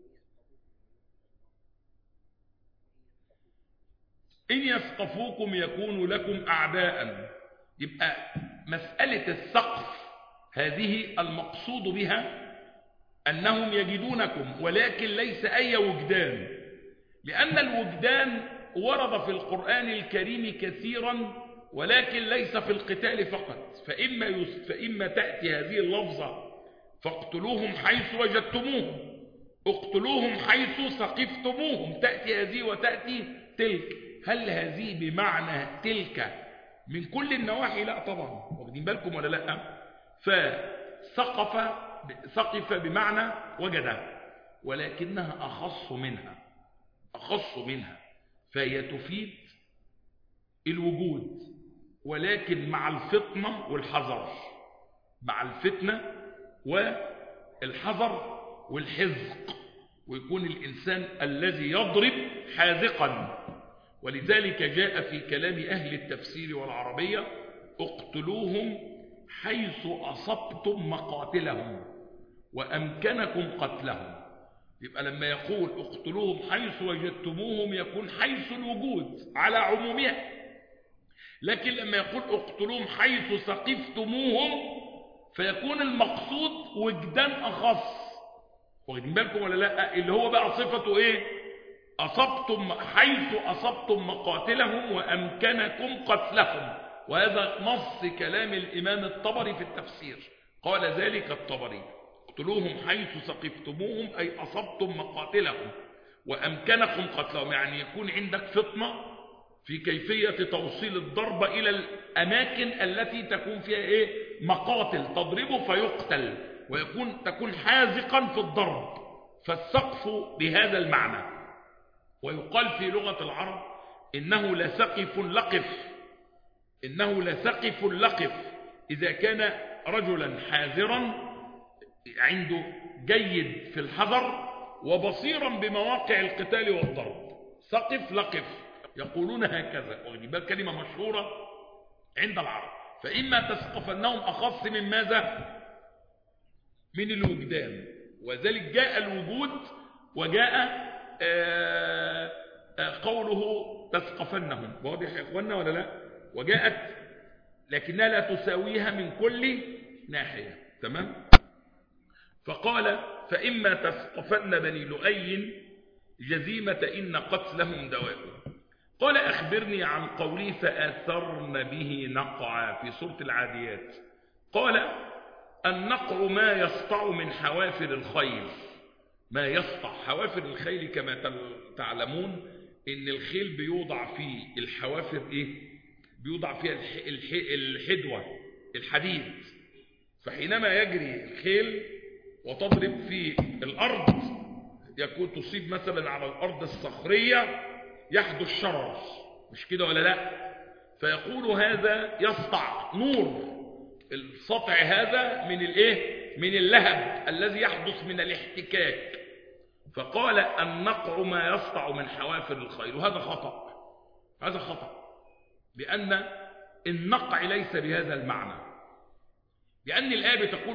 إن يثقفوكم يكونوا لكم أعداء. يبقى مسألة السقف هذه المقصود بها أنهم يجدونكم، ولكن ليس أي وجدان، لأن الوجدان ورد في القرآن الكريم كثيرا ولكن ليس في القتال فقط. فإما تأتي هذه اللفظة فاقتلوهم حيث وجدتموهم، اقتلوهم حيث ثقفتموهم، تأتي هذه وتأتي تلك. هل هذه بمعنى تلك من كل النواحي؟ لا طبعا، واخدين بالكم ولا لا؟ فثقف بمعنى وجد، ولكنها أخص منها، فهي تفيد الوجود ولكن مع الفطنة والحذر، مع الفتنة والحذر والحذق، ويكون الإنسان الذي يضرب حاذقا. ولذلك جاء في كلام أهل التفسير والعربية اقتلوهم حيث أصبتم مقاتلهم وأمكنكم قتلهم. يبقى لما يقول اقتلوهم حيث وجدتموهم يكون حيث الوجود على عمومها، لكن لما يقول اقتلوهم حيث ثقفتموهم فيكون المقصود وجدان أخص. واخدين بالكم ولا لا؟ اللي هو بقى صفته ايه؟ حيث أصبتم مقاتلهم وأمكنكم قتلهم. وهذا نص كلام الإمام الطبري في التفسير، قال ذلك الطبري اقتلوهم حيث ثقفتموهم أي أصبتم مقاتلهم وأمكنكم قتلهم، يعني يكون عندك فطنة في كيفية توصيل الضربة إلى الأماكن التي تكون فيها إيه؟ مقاتل، تضربه فيقتل، تكون حاذقا في الضرب. فالسقف بهذا المعنى. ويقال في لغة العرب إنه لسقف لقف إذا كان رجلا حاذرا عنده جيد في الحذر وبصيرا بمواقع القتال والضرب. سقف لقف يقولون هكذا، وهذه كلمة مشهورة عند العرب. فإما تثقفنهم أخص من ماذا؟ من الوجدان. وذلك جاء الوجود وجاء قوله تثقفنهم، واضح يا اخوانا ولا لا؟ وجاءت لكنها لا تساويها من كل ناحية. تمام؟ فقال فإما تثقفن بني لؤي جزيمة إن قتلهم دواء. قال أخبرني عن قولي فآثرن به نقعا في سورة العاديات. قال النقع ما يسطع من حوافر الخيل. ما يسطع حوافر الخيل كما تعلمون إن الخيل بيوضع فيه الحوافر إيه؟ بيوضع فيها الحدوة، الحديد. فحينما يجري الخيل وتضرب في الأرض يكون تصيب مثلا على الأرض الصخرية يحدث شرر، مش كده ولا لا؟ فيقول هذا يسطع نور، السطع هذا من الايه؟ من اللهب الذي يحدث من الاحتكاك. فقال النقع ما يسطع من حوافر الخيل، وهذا خطأ. هذا خطأ، لأن النقع ليس بهذا المعنى، لأن الآية بتقول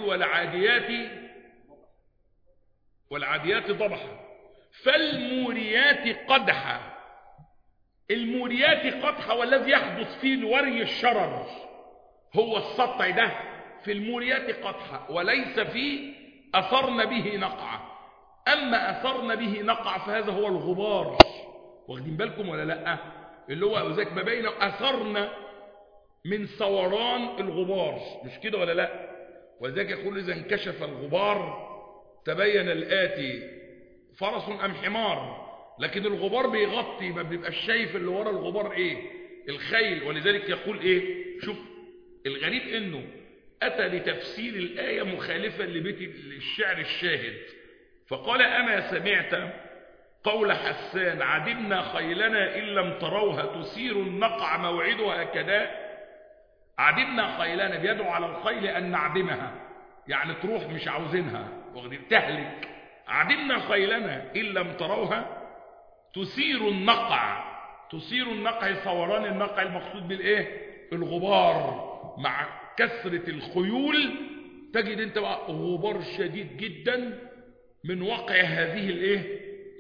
والعاديات ضبحا فالموريات قدحا. الموريات قدحا، والذي يحدث فيه الوري الشرر هو السطع ده في الموريات قدحا، وليس في أثرن به نقعا. أما أثرن به نقع فهذا هو الغبار. واخدين بالكم ولا لا؟ اللي هو ذاك ما بين أثرن من ثوران الغبار، مش كده ولا لا؟ وذاك يقول إذا انكشف الغبار تبين الآتي فرس أم حمار، لكن الغبار بيغطي، ما بيبقاش شايف اللي ورا الغبار ايه؟ الخيل. ولذلك يقول ايه؟ شوف الغريب انه اتى لتفسير الآية مخالفا لبيت الشعر الشاهد. فقال أما سمعت قول حسان عدمنا خيلنا إن لم تروها تسير النقع موعدها كداء. عدمنا خيلنا بيدعو على الخيل أن نعدمها، يعني تروح مش عاوزينها، تهلك. عدمنا خيلنا إن لم تروها تثير النقع. تثير النقع، ثوران النقع المقصود بالإيه؟ الغبار. مع كثرة الخيول تجد انت بقى غبار شديد جدا من وقع هذه الايه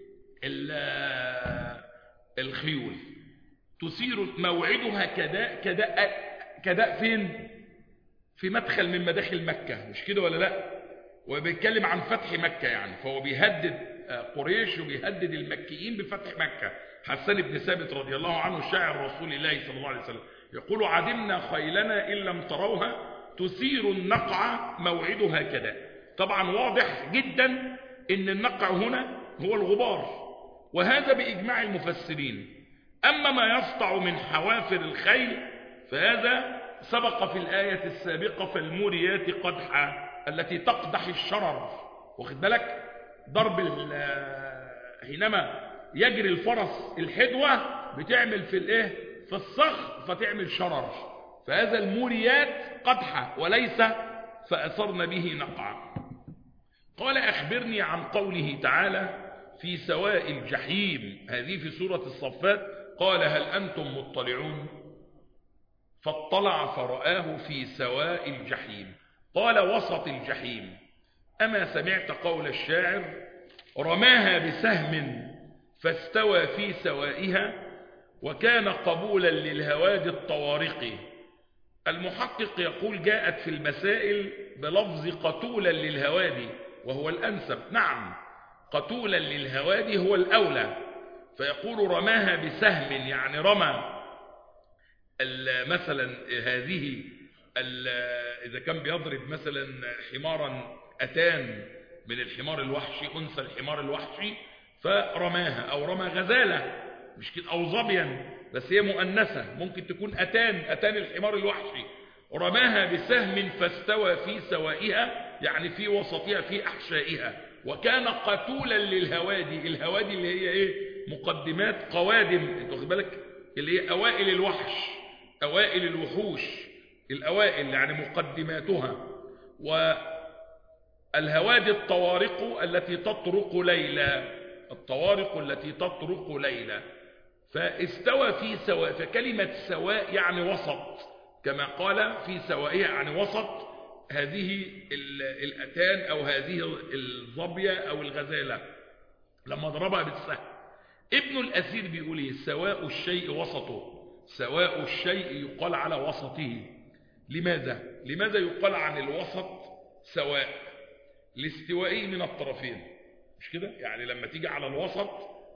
الخيول. تثير موعدها كداء فين؟ في مدخل من مداخل مكة، مش كده ولا لا؟ وبيتكلم عن فتح مكة يعني، فهو بيهدد قريش وبيهدد المكيين بفتح مكة. حسان بن ثابت رضي الله عنه شاعر رسول الله صلى الله عليه وسلم يقول: عدمنا خيلنا إن لم تروها تثير النقع موعدها كداء. طبعا واضح جدا ان النقع هنا هو الغبار، وهذا بإجماع المفسرين. أما ما يسطع من حوافر الخيل فهذا سبق في الآية السابقة: فالموريات قدحا، التي تقدح الشرر. واخد بالك؟ ضرب حينما يجري الفرس الحدوة بتعمل في الايه؟ في الصخر فتعمل شرر. فهذا الموريات قدحا وليس فأثرن به نقعا. قال: أخبرني عن قوله تعالى في سواء الجحيم، هذه في سورة الصفات. قال: هل أنتم مطلعون؟ فاطلع فرآه في سواء الجحيم. قال: وسط الجحيم. أما سمعت قول الشاعر: رماها بسهم فاستوى في سوائها وكان قبولا للهواد الطوارق. المحقق يقول: جاءت في المسائل بلفظ قتولا للهوادي وهو الأنسب. نعم، قتولا للهوادي هو الأولى. فيقول: رماها بسهم، يعني رمى مثلا هذه إذا كان بيضرب مثلا حمارا أتان من الحمار الوحشي، أنثى الحمار الوحشي، فرماها. أو رمى غزالة، مش كده، أو ظبيا، بس هي مؤنثة، ممكن تكون أتان الحمار الوحشي. رماها بسهم فاستوى في سوائها، يعني في وسطها في أحشائها. وكان قتولا للهوادي. الهوادي اللي هي إيه؟ مقدمات، قوادم، انت واخد بالك، اللي هي أوائل الوحش، أوائل الوحوش، الأوائل يعني مقدماتها. والهوادي الطوارق التي تطرق ليلا، الطوارق التي تطرق ليلا. فاستوى في سواء، فكلمة سواء يعني وسط، كما قال في سوائها يعني وسط هذه الأتان أو هذه الظبية أو الغزالة لما ضربها بالسهم. ابن الأثير بيقول ايه؟ سواء الشيء وسطه. سواء الشيء يقال على وسطه. لماذا يقال عن الوسط سواء؟ لاستوائه من الطرفين، مش كده؟ يعني لما تيجي على الوسط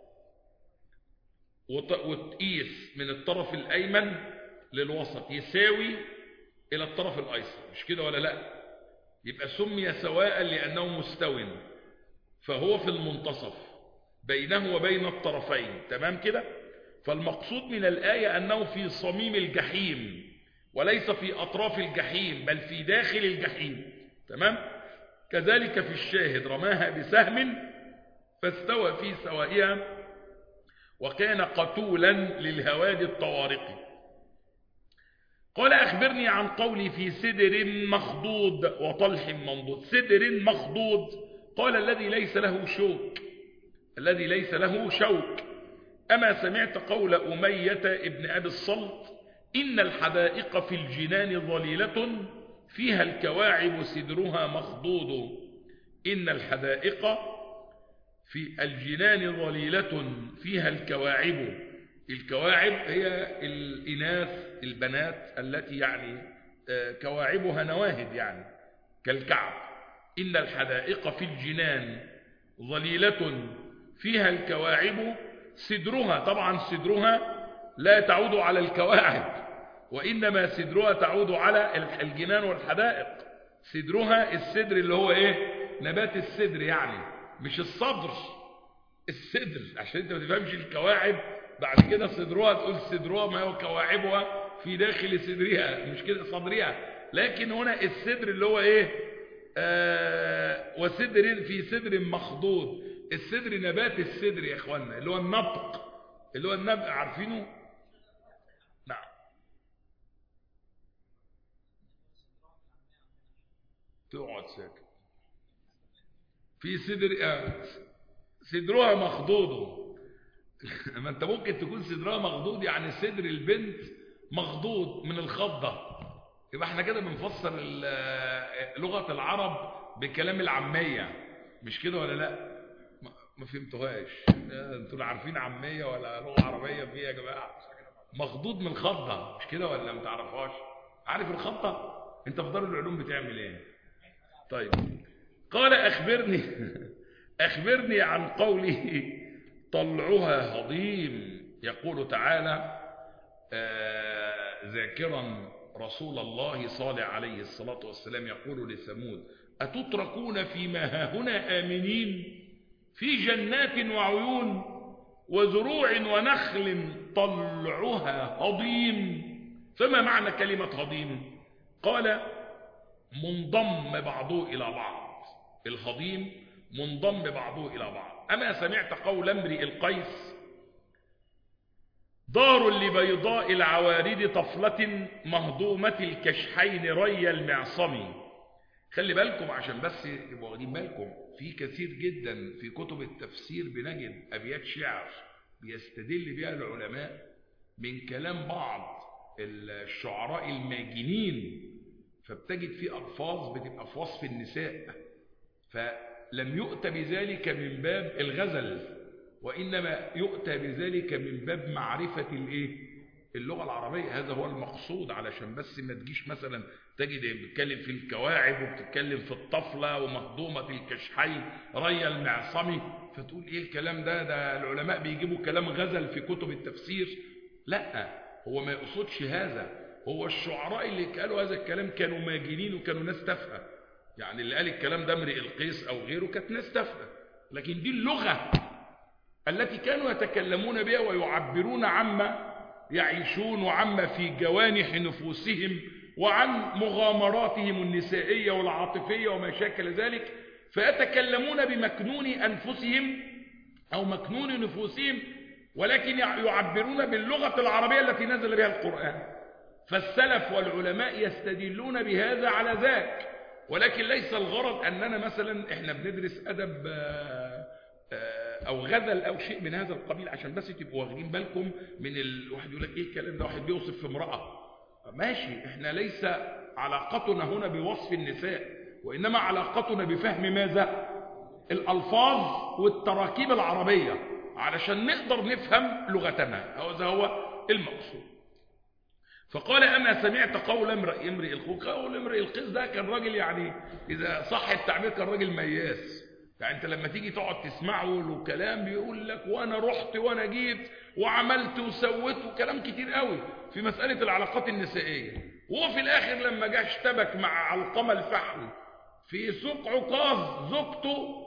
وتقيس من الطرف الأيمن للوسط يساوي إلى الطرف الأيسر، مش كده ولا لا؟ يبقى سمي سواء لأنه مستو، فهو في المنتصف بينه وبين الطرفين، تمام كده؟ فالمقصود من الآية أنه في صميم الجحيم وليس في أطراف الجحيم، بل في داخل الجحيم، تمام؟ كذلك في الشاهد: رماها بسهم فاستوى في سوائها وكان قتولا للهوادي الطوارق. قال: أخبرني عن قولي في سدر مخضود وطلح منضود. سدر مخضود، قال: الذي ليس له شوك، الذي ليس له شوك. أما سمعت قول أمية ابن أبي الصلت: إن الحدائق في الجنان ظليلة فيها الكواعب سدرها مخضود. إن الحدائق في الجنان ظليلة فيها الكواعب. الكواعب هي الإناث، البنات التي يعني كواعبها نواهد يعني كالكعب. إن الحدائق في الجنان ظليلة فيها الكواعب سدرها. طبعا سدرها لا تعود على الكواعب، وإنما سدرها تعود على الجنان والحدائق. سدرها السدر اللي هو إيه؟ نبات السدر يعني، مش الصدر، السدر، عشان انت ما تفهمش الكواعب بعد كده صدرها تقول صدرها ما هو كواعبها في داخل صدرها، مش كده صدرها. لكن هنا السدر اللي هو ايه؟ وسدر في سدر مخضود. السدر نبات السدر يا اخوانا، اللي هو النبق، اللي هو النبق، عارفينه؟ نعم. تقعد ساكت. في صدرها مخضوض. ما انت ممكن تكون صدرها مخضوض يعني صدر البنت مخضوض من الخضة، يبقى احنا كده بنفسر لغة العرب بكلام العامية، مش كده ولا لا؟ ما فهمتوهاش انتوا عارفين عامية ولا لغة عربية فيها يا جماعة؟ مخضوض من الخضة، مش كده ولا ما تعرفهاش؟ عارف الخضة؟ انت في دار العلوم بتعمل ايه؟ طيب قال أخبرني عن قوله طلعها هضيم. يقول تعالى ذاكرا رسول الله صالح عليه الصلاة والسلام يقول لثمود أتتركون فيما هاهنا آمنين في جنات وعيون وزروع ونخل طلعها هضيم. فما معنى كلمة هضيم؟ قال منضم بعضه إلى بعض. الهضيم منضم بعضه إلى بعض. أما سمعت قول امرئ القيس دار لبيضاء العوارض طفلة مهضومة الكشحين ري المعصم. خلي بالكم عشان بس يبقوا واخدين بالكم، في كثير جدا في كتب التفسير بنجد أبيات شعر بيستدل بها العلماء من كلام بعض الشعراء الماجنين، فبتجد في ألفاظ بتبقى في وصف النساء، فلم يؤتى بذلك من باب الغزل، وإنما يؤتى بذلك من باب معرفة اللغة العربية. هذا هو المقصود، علشان بس ما تجيش مثلا تجد بتتكلم في الكواعب وبتتكلم في الطفلة ومهضومة الكشحين ري المعصمي، فتقول ايه الكلام ده العلماء بيجيبوا كلام غزل في كتب التفسير. لا، هو ما يقصدش هذا، هو الشعراء اللي قالوا هذا الكلام كانوا ماجنين وكانوا ناس تافهه، يعني اللي قال الكلام ده امرئ القيس او غيره كانت ناس تافهه، لكن دي اللغة التي كانوا يتكلمون بها ويعبرون عما يعيشون وعما في جوانح نفوسهم وعن مغامراتهم النسائية والعاطفية وما شاكل ذلك، فيتكلمون بمكنون أنفسهم أو مكنون نفوسهم، ولكن يعبرون باللغة العربية التي نزل بها القرآن. فالسلف والعلماء يستدلون بهذا على ذاك، ولكن ليس الغرض أننا مثلا إحنا بندرس أدب أو غزل أو شيء من هذا القبيل، عشان بس تبقوا واخدين بالكم من الواحد يقول لك إيه الكلام ده، واحد بيوصف في امرأة، ماشي، إحنا ليس علاقتنا هنا بوصف النساء، وإنما علاقتنا بفهم ماذا؟ الألفاظ والتراكيب العربية، علشان نقدر نفهم لغتنا، هذا هو المقصود. فقال أما سمعت قول امرئ القيس. قول امرئ القيس ده كان راجل، يعني إذا صح التعبير كان راجل مياس، يعني أنت لما تيجي تقعد تسمعه له كلام بيقول لك وأنا رحت وأنا جيت وعملت وسويت وكلام كتير قوي في مسألة العلاقات النسائية، وهو في الآخر لما جاء اشتبك مع علقمة الفحل في سوق عكاظ، زوجته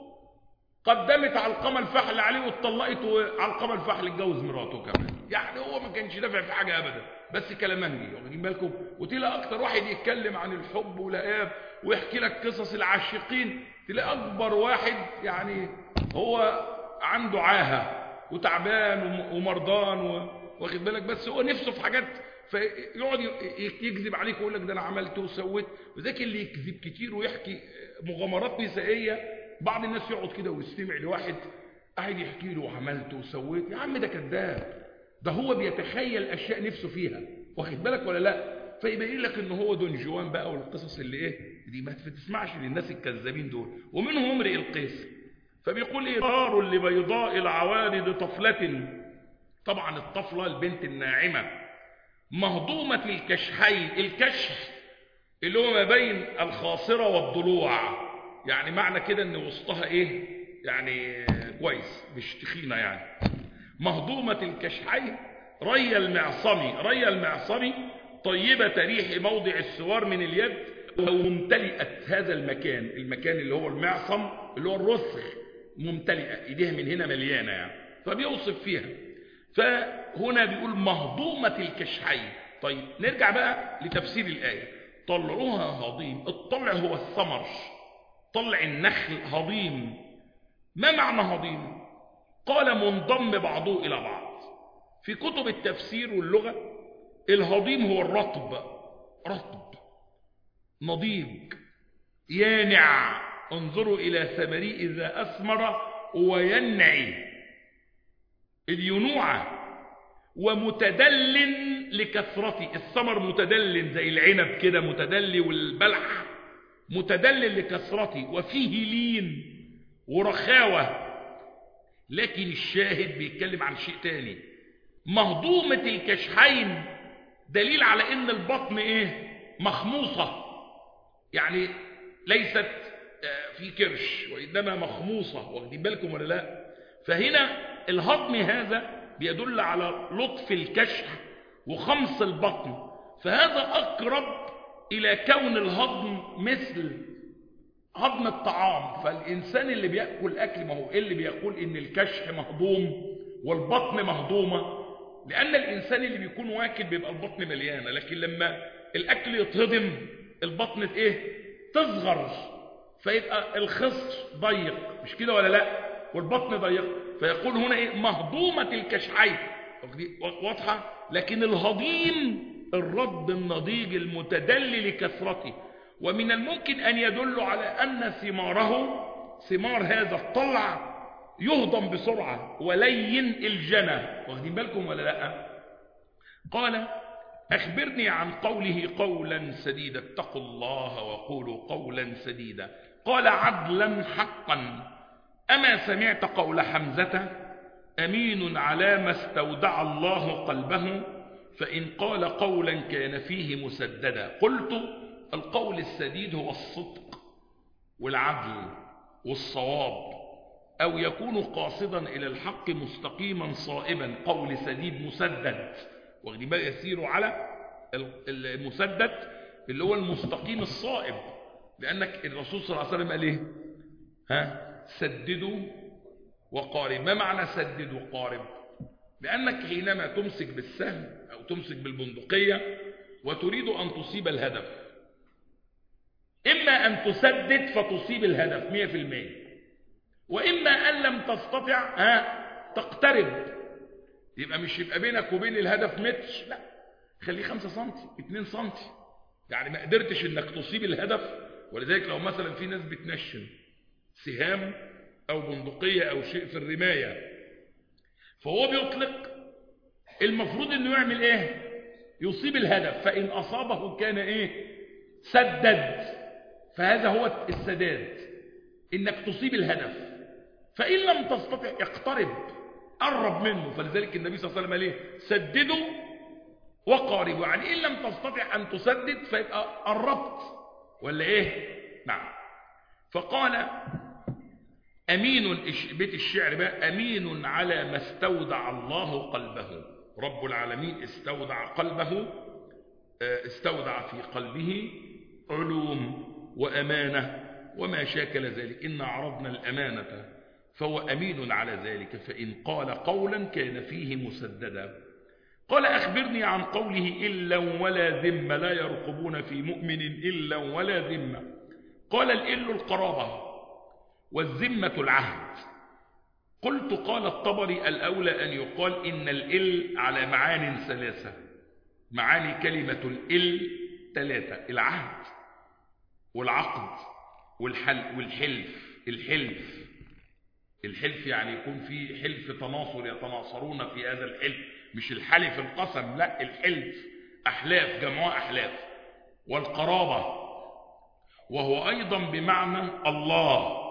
قدمت علقمة الفحل عليه واتطلقت، وعلقمة الفحل اتجوز مراته كمان، يعني هو ما كانش دافع في حاجة أبدا، بس كلامنجي، واخدين بالكم؟ وتلاقي أكتر واحد يتكلم عن الحب والآب ويحكي لك قصص العاشقين، تلاقي أكبر واحد يعني هو عنده عاهة وتعبان ومرضان واخد بالك، بس هو نفسه في حاجات، فيقعد يكذب عليك ويقول لك ده أنا عملت وسويت، وذاك اللي يكذب كتير ويحكي مغامرات نسائية، بعض الناس يقعد كده ويستمع لواحد قاعد يحكي له وعملت وسويت، يا عم ده كذاب، ده هو بيتخيل أشياء نفسه فيها، واخد بالك ولا لا؟ فيبين لك ان هو دون جوان بقى، والقصص اللي ايه دي ما تسمعش للناس الكذابين دول، ومنهم امرئ القيس. فبيقول ايه؟ دار لبيضاء العوارض طفلة، طبعا الطفلة البنت الناعمة، مهضومة الكشحين، الكشح اللي هو ما بين الخاصرة والضلوع، يعني معنى كده ان وسطها ايه يعني كويس مش تخينة، يعني مهضومة الكشحين ري المعصمي طيبة ريح موضع السوار من اليد، وممتلئة هذا المكان اللي هو المعصم اللي هو الرسغ، ممتلئة ايديها من هنا مليانة يعني، فبيوصف فيها. فهنا بيقول مهضومة الكشحين. طيب نرجع بقى لتفسير الآية. طلعها هضيم، الطلع هو الثمر، طلع النخل هضيم. ما معنى هضيم؟ قال منضم بعضه إلى بعض. في كتب التفسير واللغة الهضيم هو الرطب، رطب نضيج، يانع، انظروا إلى ثمره إذا أثمر وينعي، الينوعة. ومتدل لكثرته، الثمر متدل زي العنب كده متدلي، والبلح متدل لكثرته، وفيه لين ورخاوة. لكن الشاهد بيتكلم عن شيء تاني. مهضومة الكشحين دليل على ان البطن ايه؟ مخموصة، يعني ليست في كرش وإنما مخموصة، واخدين بالكم ولا لا؟ فهنا الهضم هذا بيدل على لطف الكشح وخمص البطن، فهذا أقرب إلى كون الهضم مثل هضم الطعام. فالإنسان اللي بيأكل أكل، ما هو اللي بيقول إن الكشح مهضوم والبطن مهضومة، لأن الإنسان اللي بيكون واكل بيبقى البطن مليانة، لكن لما الأكل يتهضم البطن ايه؟ تصغر، فيبقى الخصر ضيق، مش كده ولا لا؟ والبطن ضيق، فيقول هنا ايه؟ مهضومة الكشحين، واضحة؟ لكن الهضيم الرد النضيج المتدلي لكثرته. ومن الممكن أن يدل على أن ثماره، ثمار هذا الطلع يهضم بسرعة ولين الجنة، واخدين بالكم ولا لا؟ قال أخبرني عن قوله قولا سديدا، اتقوا الله وقولوا قولا سديدا. قال عدلا حقا. أما سمعت قول حمزة أمين على ما استودع الله قلبه، فإن قال قولا كان فيه مسددا. قلت القول السديد هو الصدق والعدل والصواب، أو يكون قاصدا إلى الحق مستقيما صائبا. قول سديد مسدد، واخدين بالك؟ يسير على المسدد اللي هو المستقيم الصائب، لأنك الرسول صلى الله عليه وسلم قال ايه؟ سددوا وقارب. ما معنى سدد وقارب؟ لأنك حينما تمسك بالسهم أو تمسك بالبندقية وتريد أن تصيب الهدف، إما أن تسدد فتصيب الهدف 100%، وإما أن لم تستطع تقترب. يبقى مش يبقى بينك وبين الهدف متر، لا، خليه 5 سنتي 2 سنتي، يعني ما قدرتش انك تصيب الهدف. ولذلك لو مثلا في ناس بتنشن سهام او بندقية او شيء في الرماية، فهو بيطلق، المفروض انه يعمل ايه؟ يصيب الهدف، فإن أصابه كان ايه؟ سدد. فهذا هو السداد، انك تصيب الهدف. فإن لم تستطع اقترب، قرب منه. فلذلك النبي صلى الله عليه وسلم قال ايه؟ سددوا وقاربوا، يعني إن لم تستطع أن تسدد فيبقى قربت، ولا ايه؟ نعم. فقال أمين، بيت الشعر بقى، أمين على ما استودع الله قلبه. رب العالمين استودع قلبه، استودع في قلبه علوم وأمانة وما شاكل ذلك. إن عرضنا الأمانة، فهو أمين على ذلك. فإن قال قولا كان فيه مسددا. قال أخبرني عن قوله إلا ولا ذمة، لا يرقبون في مؤمن إلا ولا ذمة. قال الإل القرابة، والذمة العهد. قلت قال الطبري الأولى أن يقال إن الإل على معان 3. معاني كلمة الإل 3: العهد والعقد والحلف. الحلف يعني يكون في حلف تناصر، يتناصرون في هذا الحلف، مش الحلف القسم، لا، الحلف أحلاف، جمعوا أحلاف. والقرابة وهو أيضا بمعنى الله.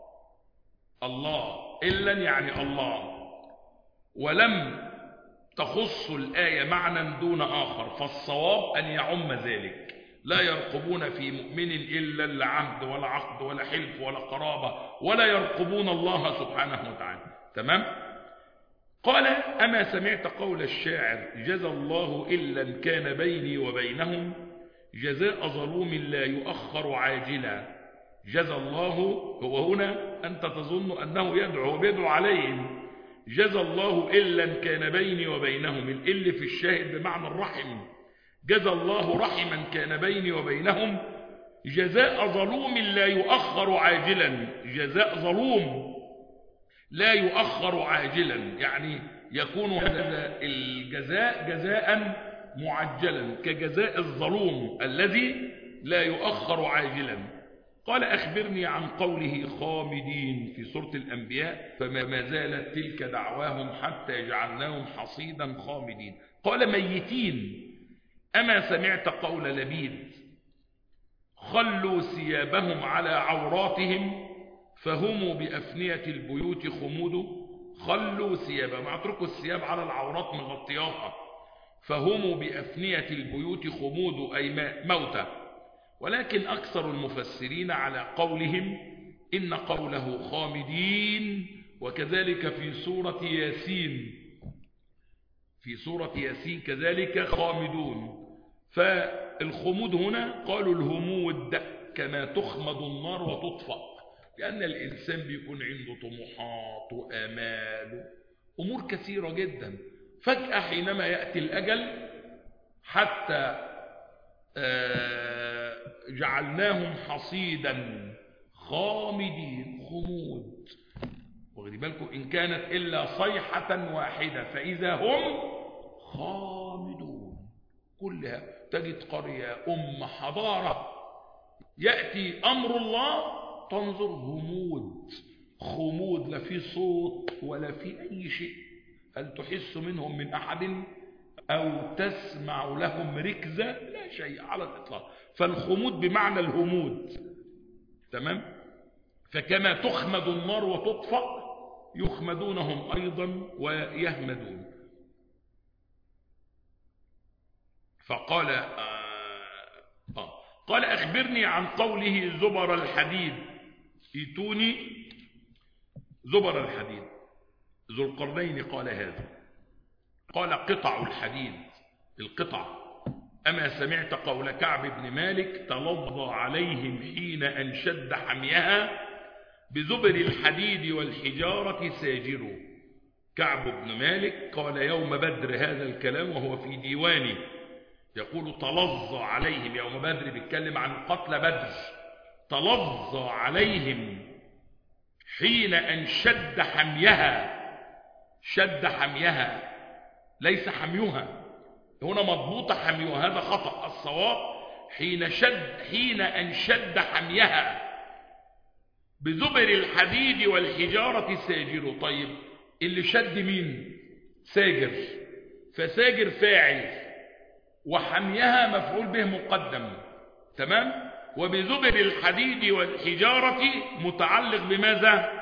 إلا يعني الله، ولم تخص الآية معنى دون آخر، فالصواب أن يعم ذلك. لا يرقبون في مؤمن إلا العهد ولا عقد ولا حلف ولا قرابة، ولا يرقبون الله سبحانه وتعالى. تمام؟ قال أما سمعت قول الشاعر جزى الله إلا كان بيني وبينهم جزاء ظلوم لا يؤخر عاجلا. جزى الله، هو هنا أنت تظن أنه يدعو وبيدعو عليهم. جزى الله إلا كان بيني وبينهم، الإل في الشاهد بمعنى الرحم. جزى الله رحما كان بيني وبينهم جزاء ظلوم لا يؤخر عاجلا. جزاء ظلوم لا يؤخر عاجلا، يعني يكون هذا الجزاء جزاء معجلا كجزاء الظلوم الذي لا يؤخر عاجلا. قال أخبرني عن قوله خامدين في سورة الأنبياء فما زالت تلك دعواهم حتى جعلناهم حصيدا خامدين. قال ميتين أما سمعت قول لبيد خلوا ثيابهم على عوراتهم فهم بأفنية البيوت خمود. خلوا ثيابهم، اتركوا الثياب على العورات مغطياها، فهم بأفنية البيوت خمود أي موتى. ولكن أكثر المفسرين على قولهم إن قوله خامدين. وكذلك في سورة ياسين، في سورة ياسين كذلك خامدون. فالخمود هنا قالوا الهمود كما تخمد النار وتطفأ، لأن الإنسان بيكون عنده طموحات وآمال أمور كثيرة جدا، فجأة حينما يأتي الأجل حتى جعلناهم حصيدا خامدين. خمود، واخدين بالكم، إن كانت إلا صيحة واحدة فإذا هم خامدون. كلها تجد قرية حضارة يأتي أمر الله تنظر همود خمود، لا في صوت ولا في أي شيء. هل تحس منهم من أحد أو تسمع لهم ركزة؟ لا شيء على الإطلاق. فالخمود بمعنى الهمود، تمام. فكما تخمد النار وتطفأ يخمدونهم أيضا ويهمدون. فقال قال أخبرني عن قوله زبر الحديد ائتوني زبر الحديد. ذو القرنين قال هذا، قال قطع الحديد القطع. أما سمعت قول كعب بن مالك تلظى عليهم حين أنشد حميها بزبر الحديد والحجارة ساجروا. كعب بن مالك قال يوم بدر هذا الكلام وهو في ديوانه، يقول تلظى عليهم يوم بدر، بيتكلم عن قتل بدر. تلظى عليهم حين أنشد حميها. شد حميها ليس حميها، هنا مضبوطة حميها، هذا خطأ. الصواب حين أنشد حميها بزبر الحديد والحجارة ساجر. طيب اللي شد مين؟ ساجر، فساجر فاعل وحميها مفعول به مقدم، تمام. وبزبر الحديد والحجارة متعلق بماذا؟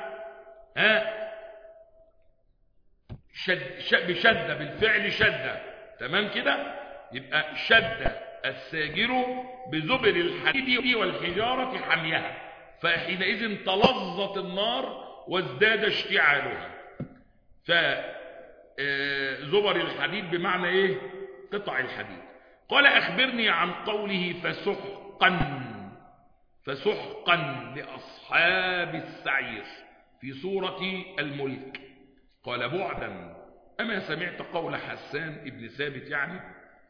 بشدة، بالفعل شدة، تمام كده. يبقى شد الساجر بزبر الحديد والحجارة حميها، فحينئذ تلظت النار وازداد اشتعالها. فزبر الحديد بمعنى ايه؟ قطع الحديد. قال أخبرني عن قوله فسحقا لأصحاب السعير في سورة الملك. قال بعدا. أما سمعت قول حسان ابن ثابت يعني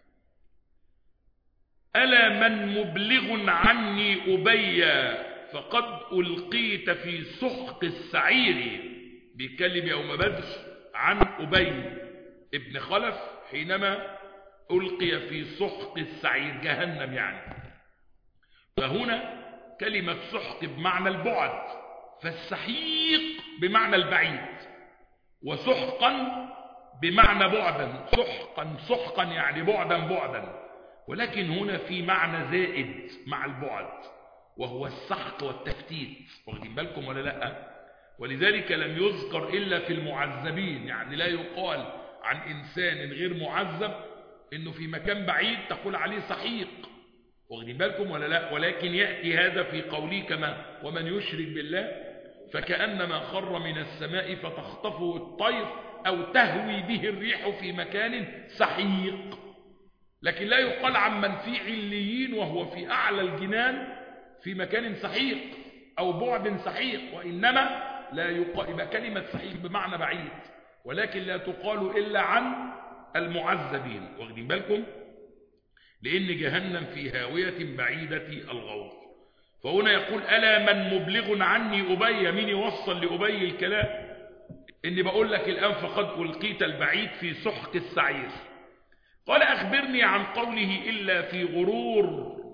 ألا من مبلغ عني أبي فقد ألقيت في سحق السعير. بيتكلم يوم بدر عن أبي ابن خلف حينما ألقي في سحق السعير، جهنم يعني. فهنا كلمة سحق بمعنى البعد، فالسحيق بمعنى البعيد، وسحقا بمعنى بعدا. سحقا يعني بعدا، ولكن هنا في معنى زائد مع البعد وهو السحق والتفتيت، واخدين بالكم ولا لا؟ ولذلك لم يذكر إلا في المعذبين، يعني لا يقال عن إنسان غير معذب إنه في مكان بعيد تقول عليه سحيق، واخدين بالكم ولا لا؟ ولكن يأتي هذا في قوله كما ومن يشرك بالله فكأنما خر من السماء فتخطفه الطير أو تهوي به الريح في مكان سحيق. لكن لا يقال عن من في عليين وهو في أعلى الجنان في مكان سحيق أو بعد سحيق، وإنما لا يقال. يبقى كلمة سحيق بمعنى بعيد، ولكن لا تقال إلا عن المعذبين، واخدين بالكم؟ لأن جهنم في هاوية بعيدة الغور. فهنا يقول ألا من مبلغ عني أبي. مين يوصل لأبي الكلام؟ إني بقول لك الآن فقد ألقيت البعيد في سحق السعير. قال أخبرني عن قوله إلا في غرور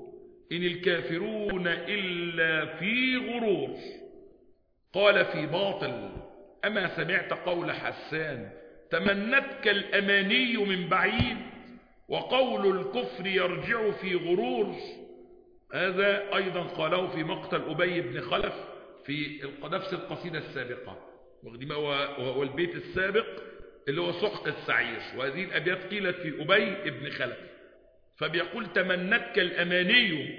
إن الكافرون إلا في غرور. قال في باطل: أما سمعت قول حسان: تمنتك الأماني من بعيد وقول الكفر يرجع في غرور. هذا أيضا قاله في مقتل أبي بن خلف في نفس القصيدة السابقة، وهو البيت السابق اللي هو سحق السعير، وهذه الأبيات قيلت في أبي بن خلف. فبيقول: تمنتك الأماني،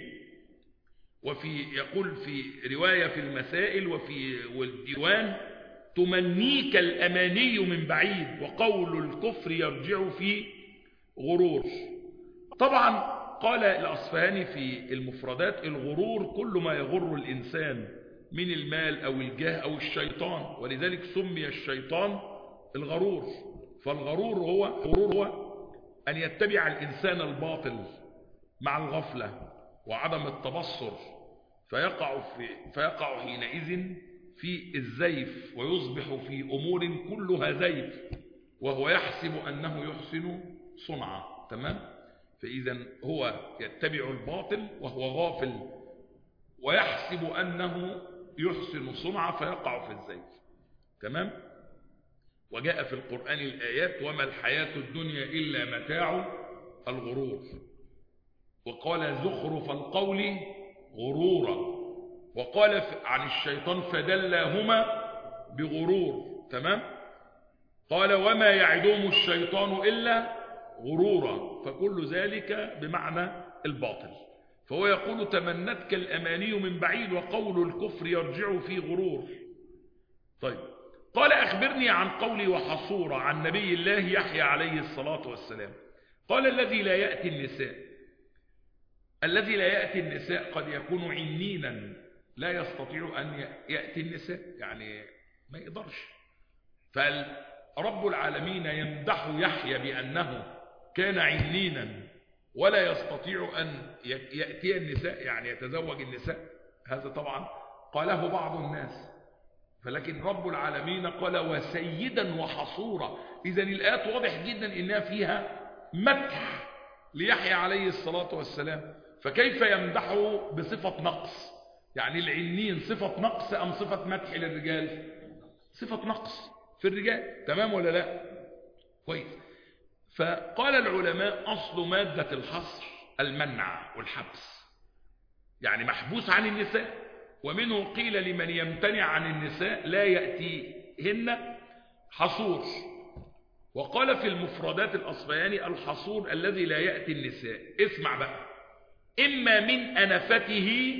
يقول في رواية في المسائل والديوان: تمنيك الأماني من بعيد وقول الكفر يرجع في غرور. طبعا قال الأصفهاني في المفردات: الغرور كل ما يغر الإنسان من المال أو الجاه أو الشيطان، ولذلك سمي الشيطان الغرور. فالغرور هو أن يتبع الإنسان الباطل مع الغفلة وعدم التبصر، فيقع حينئذ في الزيف، ويصبح في أمور كلها زيف وهو يحسب أنه يحسن صنعا. تمام؟ فإذا هو يتبع الباطل وهو غافل ويحسب أنه يحسن صنعا فيقع في الزيف. تمام؟ وجاء في القرآن الآيات: وما الحياة الدنيا إلا متاع الغرور. وقال: زخرف القول غرورا. وقال عن الشيطان: فدلاهما بغرور. تمام؟ قال: وما يعدهم الشيطان إلا غرورا. فكل ذلك بمعنى الباطل. فهو يقول: تمنتك الأماني من بعيد وقول الكفر يرجع في غرور. طيب، قال: أخبرني عن قولي وحصورة عن نبي الله يحيى عليه الصلاة والسلام. قال: الذي لا يأتي النساء قد يكون عنينا لا يستطيع أن يأتي النساء، يعني ما يقدرش. فرب العالمين يمدح يحيى بأنه كان عنينا ولا يستطيع أن يأتي النساء، يعني يتزوج النساء. هذا طبعا قاله بعض الناس، فلكن رب العالمين قال: وسيدا وحصورا. إذن الآيات واضح جدا إنها فيها مدح ليحيى عليه الصلاة والسلام. فكيف يمدحه بصفة نقص؟ يعني العنين صفة نقص أم صفة مدح للرجال؟ صفة نقص في الرجال. تمام ولا لا؟ كويس. فقال العلماء: أصل مادة الحصر المنع والحبس، يعني محبوس عن النساء. ومنه قيل: لمن يمتنع عن النساء لا يأتيهن حصور. وقال في المفردات الأصفهاني: الحصور الذي لا يأتي النساء. اسمع بقى: إما من أنفته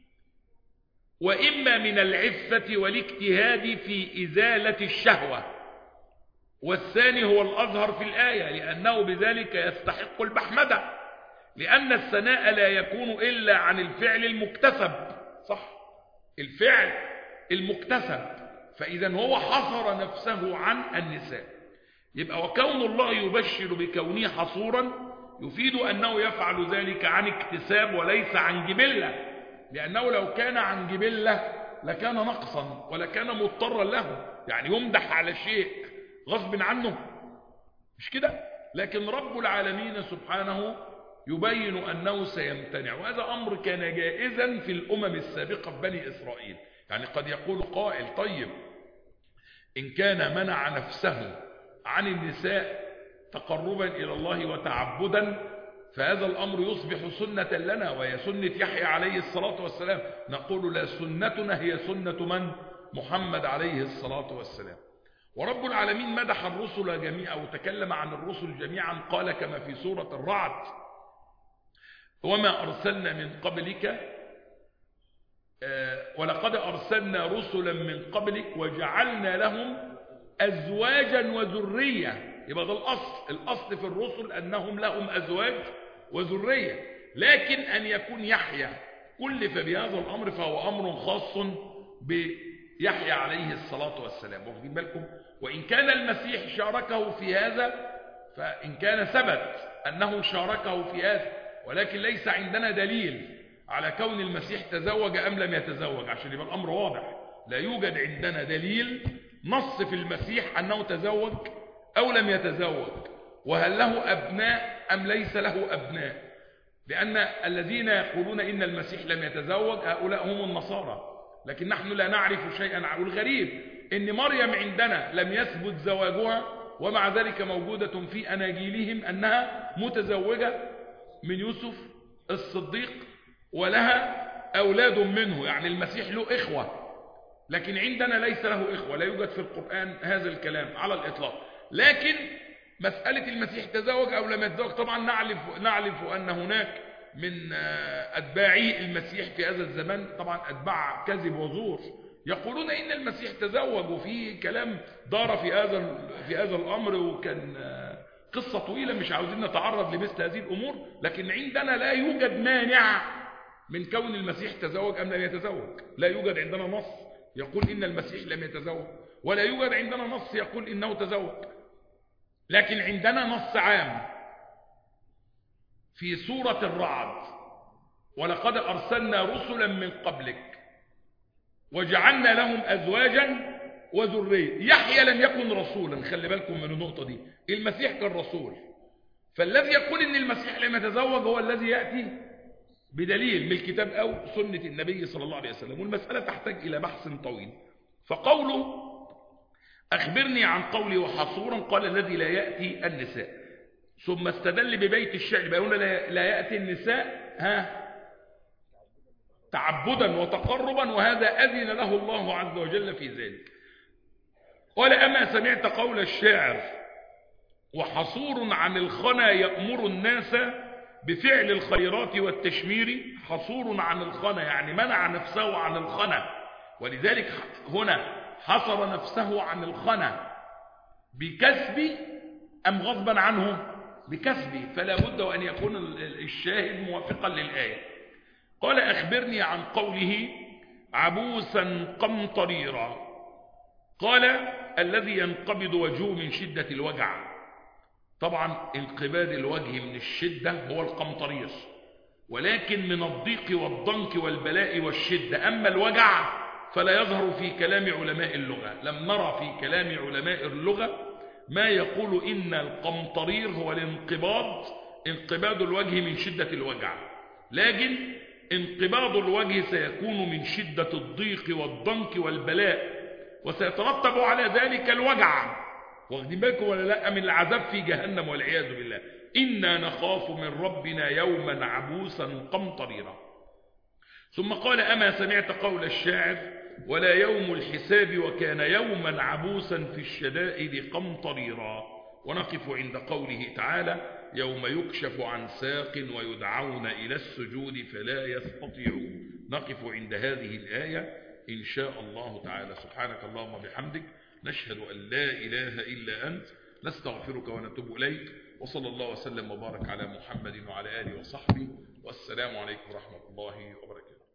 وإما من العفة والاجتهاد في إزالة الشهوة، والثاني هو الأظهر في الآية، لأنه بذلك يستحق البحمدة، لأن الثناء لا يكون إلا عن الفعل المكتسب. صح؟ الفعل المكتسب. فإذا هو حصر نفسه عن النساء. يبقى وكون الله يبشر بكونه حصورا يفيد أنه يفعل ذلك عن اكتساب وليس عن جبلة، لأنه لو كان عن جبلة لكان نقصا ولكان مضطرا له، يعني يمدح على شيء غصب عنه، مش كده؟ لكن رب العالمين سبحانه يبين أنه سيمتنع، وهذا أمر كان جائزا في الأمم السابقة في بني إسرائيل. يعني قد يقول قائل: طيب، إن كان منع نفسه عن النساء تقربا إلى الله وتعبدا فهذا الأمر يصبح سنة لنا، وهي سنة يحيى عليه الصلاة والسلام. نقول: لا، سنتنا هي سنة من؟ محمد عليه الصلاة والسلام. ورب العالمين مدح الرسل جميعا وتكلم عن الرسل جميعا. قال كما في سورة الرعد: وما أرسلنا من قبلك ولقد أرسلنا رسلا من قبلك وجعلنا لهم أزواجا وذرية. يبقى ده الأصل في الرسل أنهم لهم أزواج وذرية، لكن أن يكون يحيى كلف بهذا الأمر فهو أمر خاص بيحيى عليه الصلاة والسلام. واخدين بالكم؟ وإن كان المسيح شاركه في هذا، فإن كان ثبت أنه شاركه في هذا، ولكن ليس عندنا دليل على كون المسيح تزوج أم لم يتزوج، عشان يبقى الأمر واضح. لا يوجد عندنا دليل نص في المسيح أنه تزوج أو لم يتزوج، وهل له أبناء أم ليس له أبناء. لأن الذين يقولون إن المسيح لم يتزوج هؤلاء هم النصارى، لكن نحن لا نعرف شيئا. والغريب إن مريم عندنا لم يثبت زواجها، ومع ذلك موجودة في أناجيلهم أنها متزوجة من يوسف الصديق ولها أولاد منه، يعني المسيح له إخوة، لكن عندنا ليس له إخوة، لا يوجد في القرآن هذا الكلام على الإطلاق. لكن مسألة المسيح تزوج أو لم يتزوج، طبعا نعرف أن هناك من أتباعي المسيح في هذا الزمان طبعا أتباع كذب وزور يقولون إن المسيح تزوج، وفي كلام دار في هذا الأمر، وكان قصة طويلة مش عاوزين نتعرض لمثل هذه الأمور. لكن عندنا لا يوجد مانع من كون المسيح تزوج أم لم يتزوج، لا يوجد عندنا نص يقول إن المسيح لم يتزوج، ولا يوجد عندنا نص يقول إنه تزوج. لكن عندنا نص عام في سورة الرعد: ولقد أرسلنا رسلا من قبلك وجعلنا لهم أزواجا وذرية. يحيى لم يكن رسولا، خلي بالكم من النقطة دي، المسيح كان رسول. فالذي يقول إن المسيح لم يتزوج هو الذي يأتي بدليل من الكتاب أو سنة النبي صلى الله عليه وسلم، والمسألة تحتاج إلى بحث طويل. فقوله أخبرني عن قولي وحصورا، قال الذي لا يأتي النساء، ثم استدل ببيت الشعر بأنه لا يأتي النساء تعبدا وتقربا، وهذا أذن له الله عز وجل في ذلك. قال أما سمعت قول الشاعر وحصور عن الخنا يأمر الناس بفعل الخيرات والتشمير. حصور عن الخنا يعني منع نفسه عن الخنا، ولذلك هنا حصر نفسه عن الخنا بكسب أم غصبا عنه؟ بكسب، فلا بد أن يكون الشاهد موافقا للآية. قال أخبرني عن قوله عبوسا قمطريرا. قال الذي ينقبض وجهه من شدة الوجع. طبعا انقباض الوجه من الشدة هو القمطرير، ولكن من الضيق والضنك والبلاء والشدة. أما الوجع فلا يظهر في كلام علماء اللغة، لم نرى في كلام علماء اللغة ما يقول إن القمطرير هو الانقباض، انقباض الوجه من شدة الوجع، لكن انقباض الوجه سيكون من شدة الضيق والضنك والبلاء، وسيترتب على ذلك الوجع. واخدين بالكم ولا لا؟ من العذاب في جهنم والعياذ بالله. إنا نخاف من ربنا يوما عبوسا قمطريرا. ثم قال أما سمعت قول الشاعر ولا يوم الحساب وكان يوما عبوسا في الشدائد قمطريرا. ونقف عند قوله تعالى يوم يكشف عن ساق ويدعون إلى السجود فلا يستطيعون. نقف عند هذه الآية إن شاء الله تعالى. سبحانك اللهم وبحمدك، نشهد أن لا إله إلا أنت، نستغفرك ونتوب إليك، وصلى الله وسلم وبارك على محمد وعلى آله وصحبه، والسلام عليكم ورحمة الله وبركاته.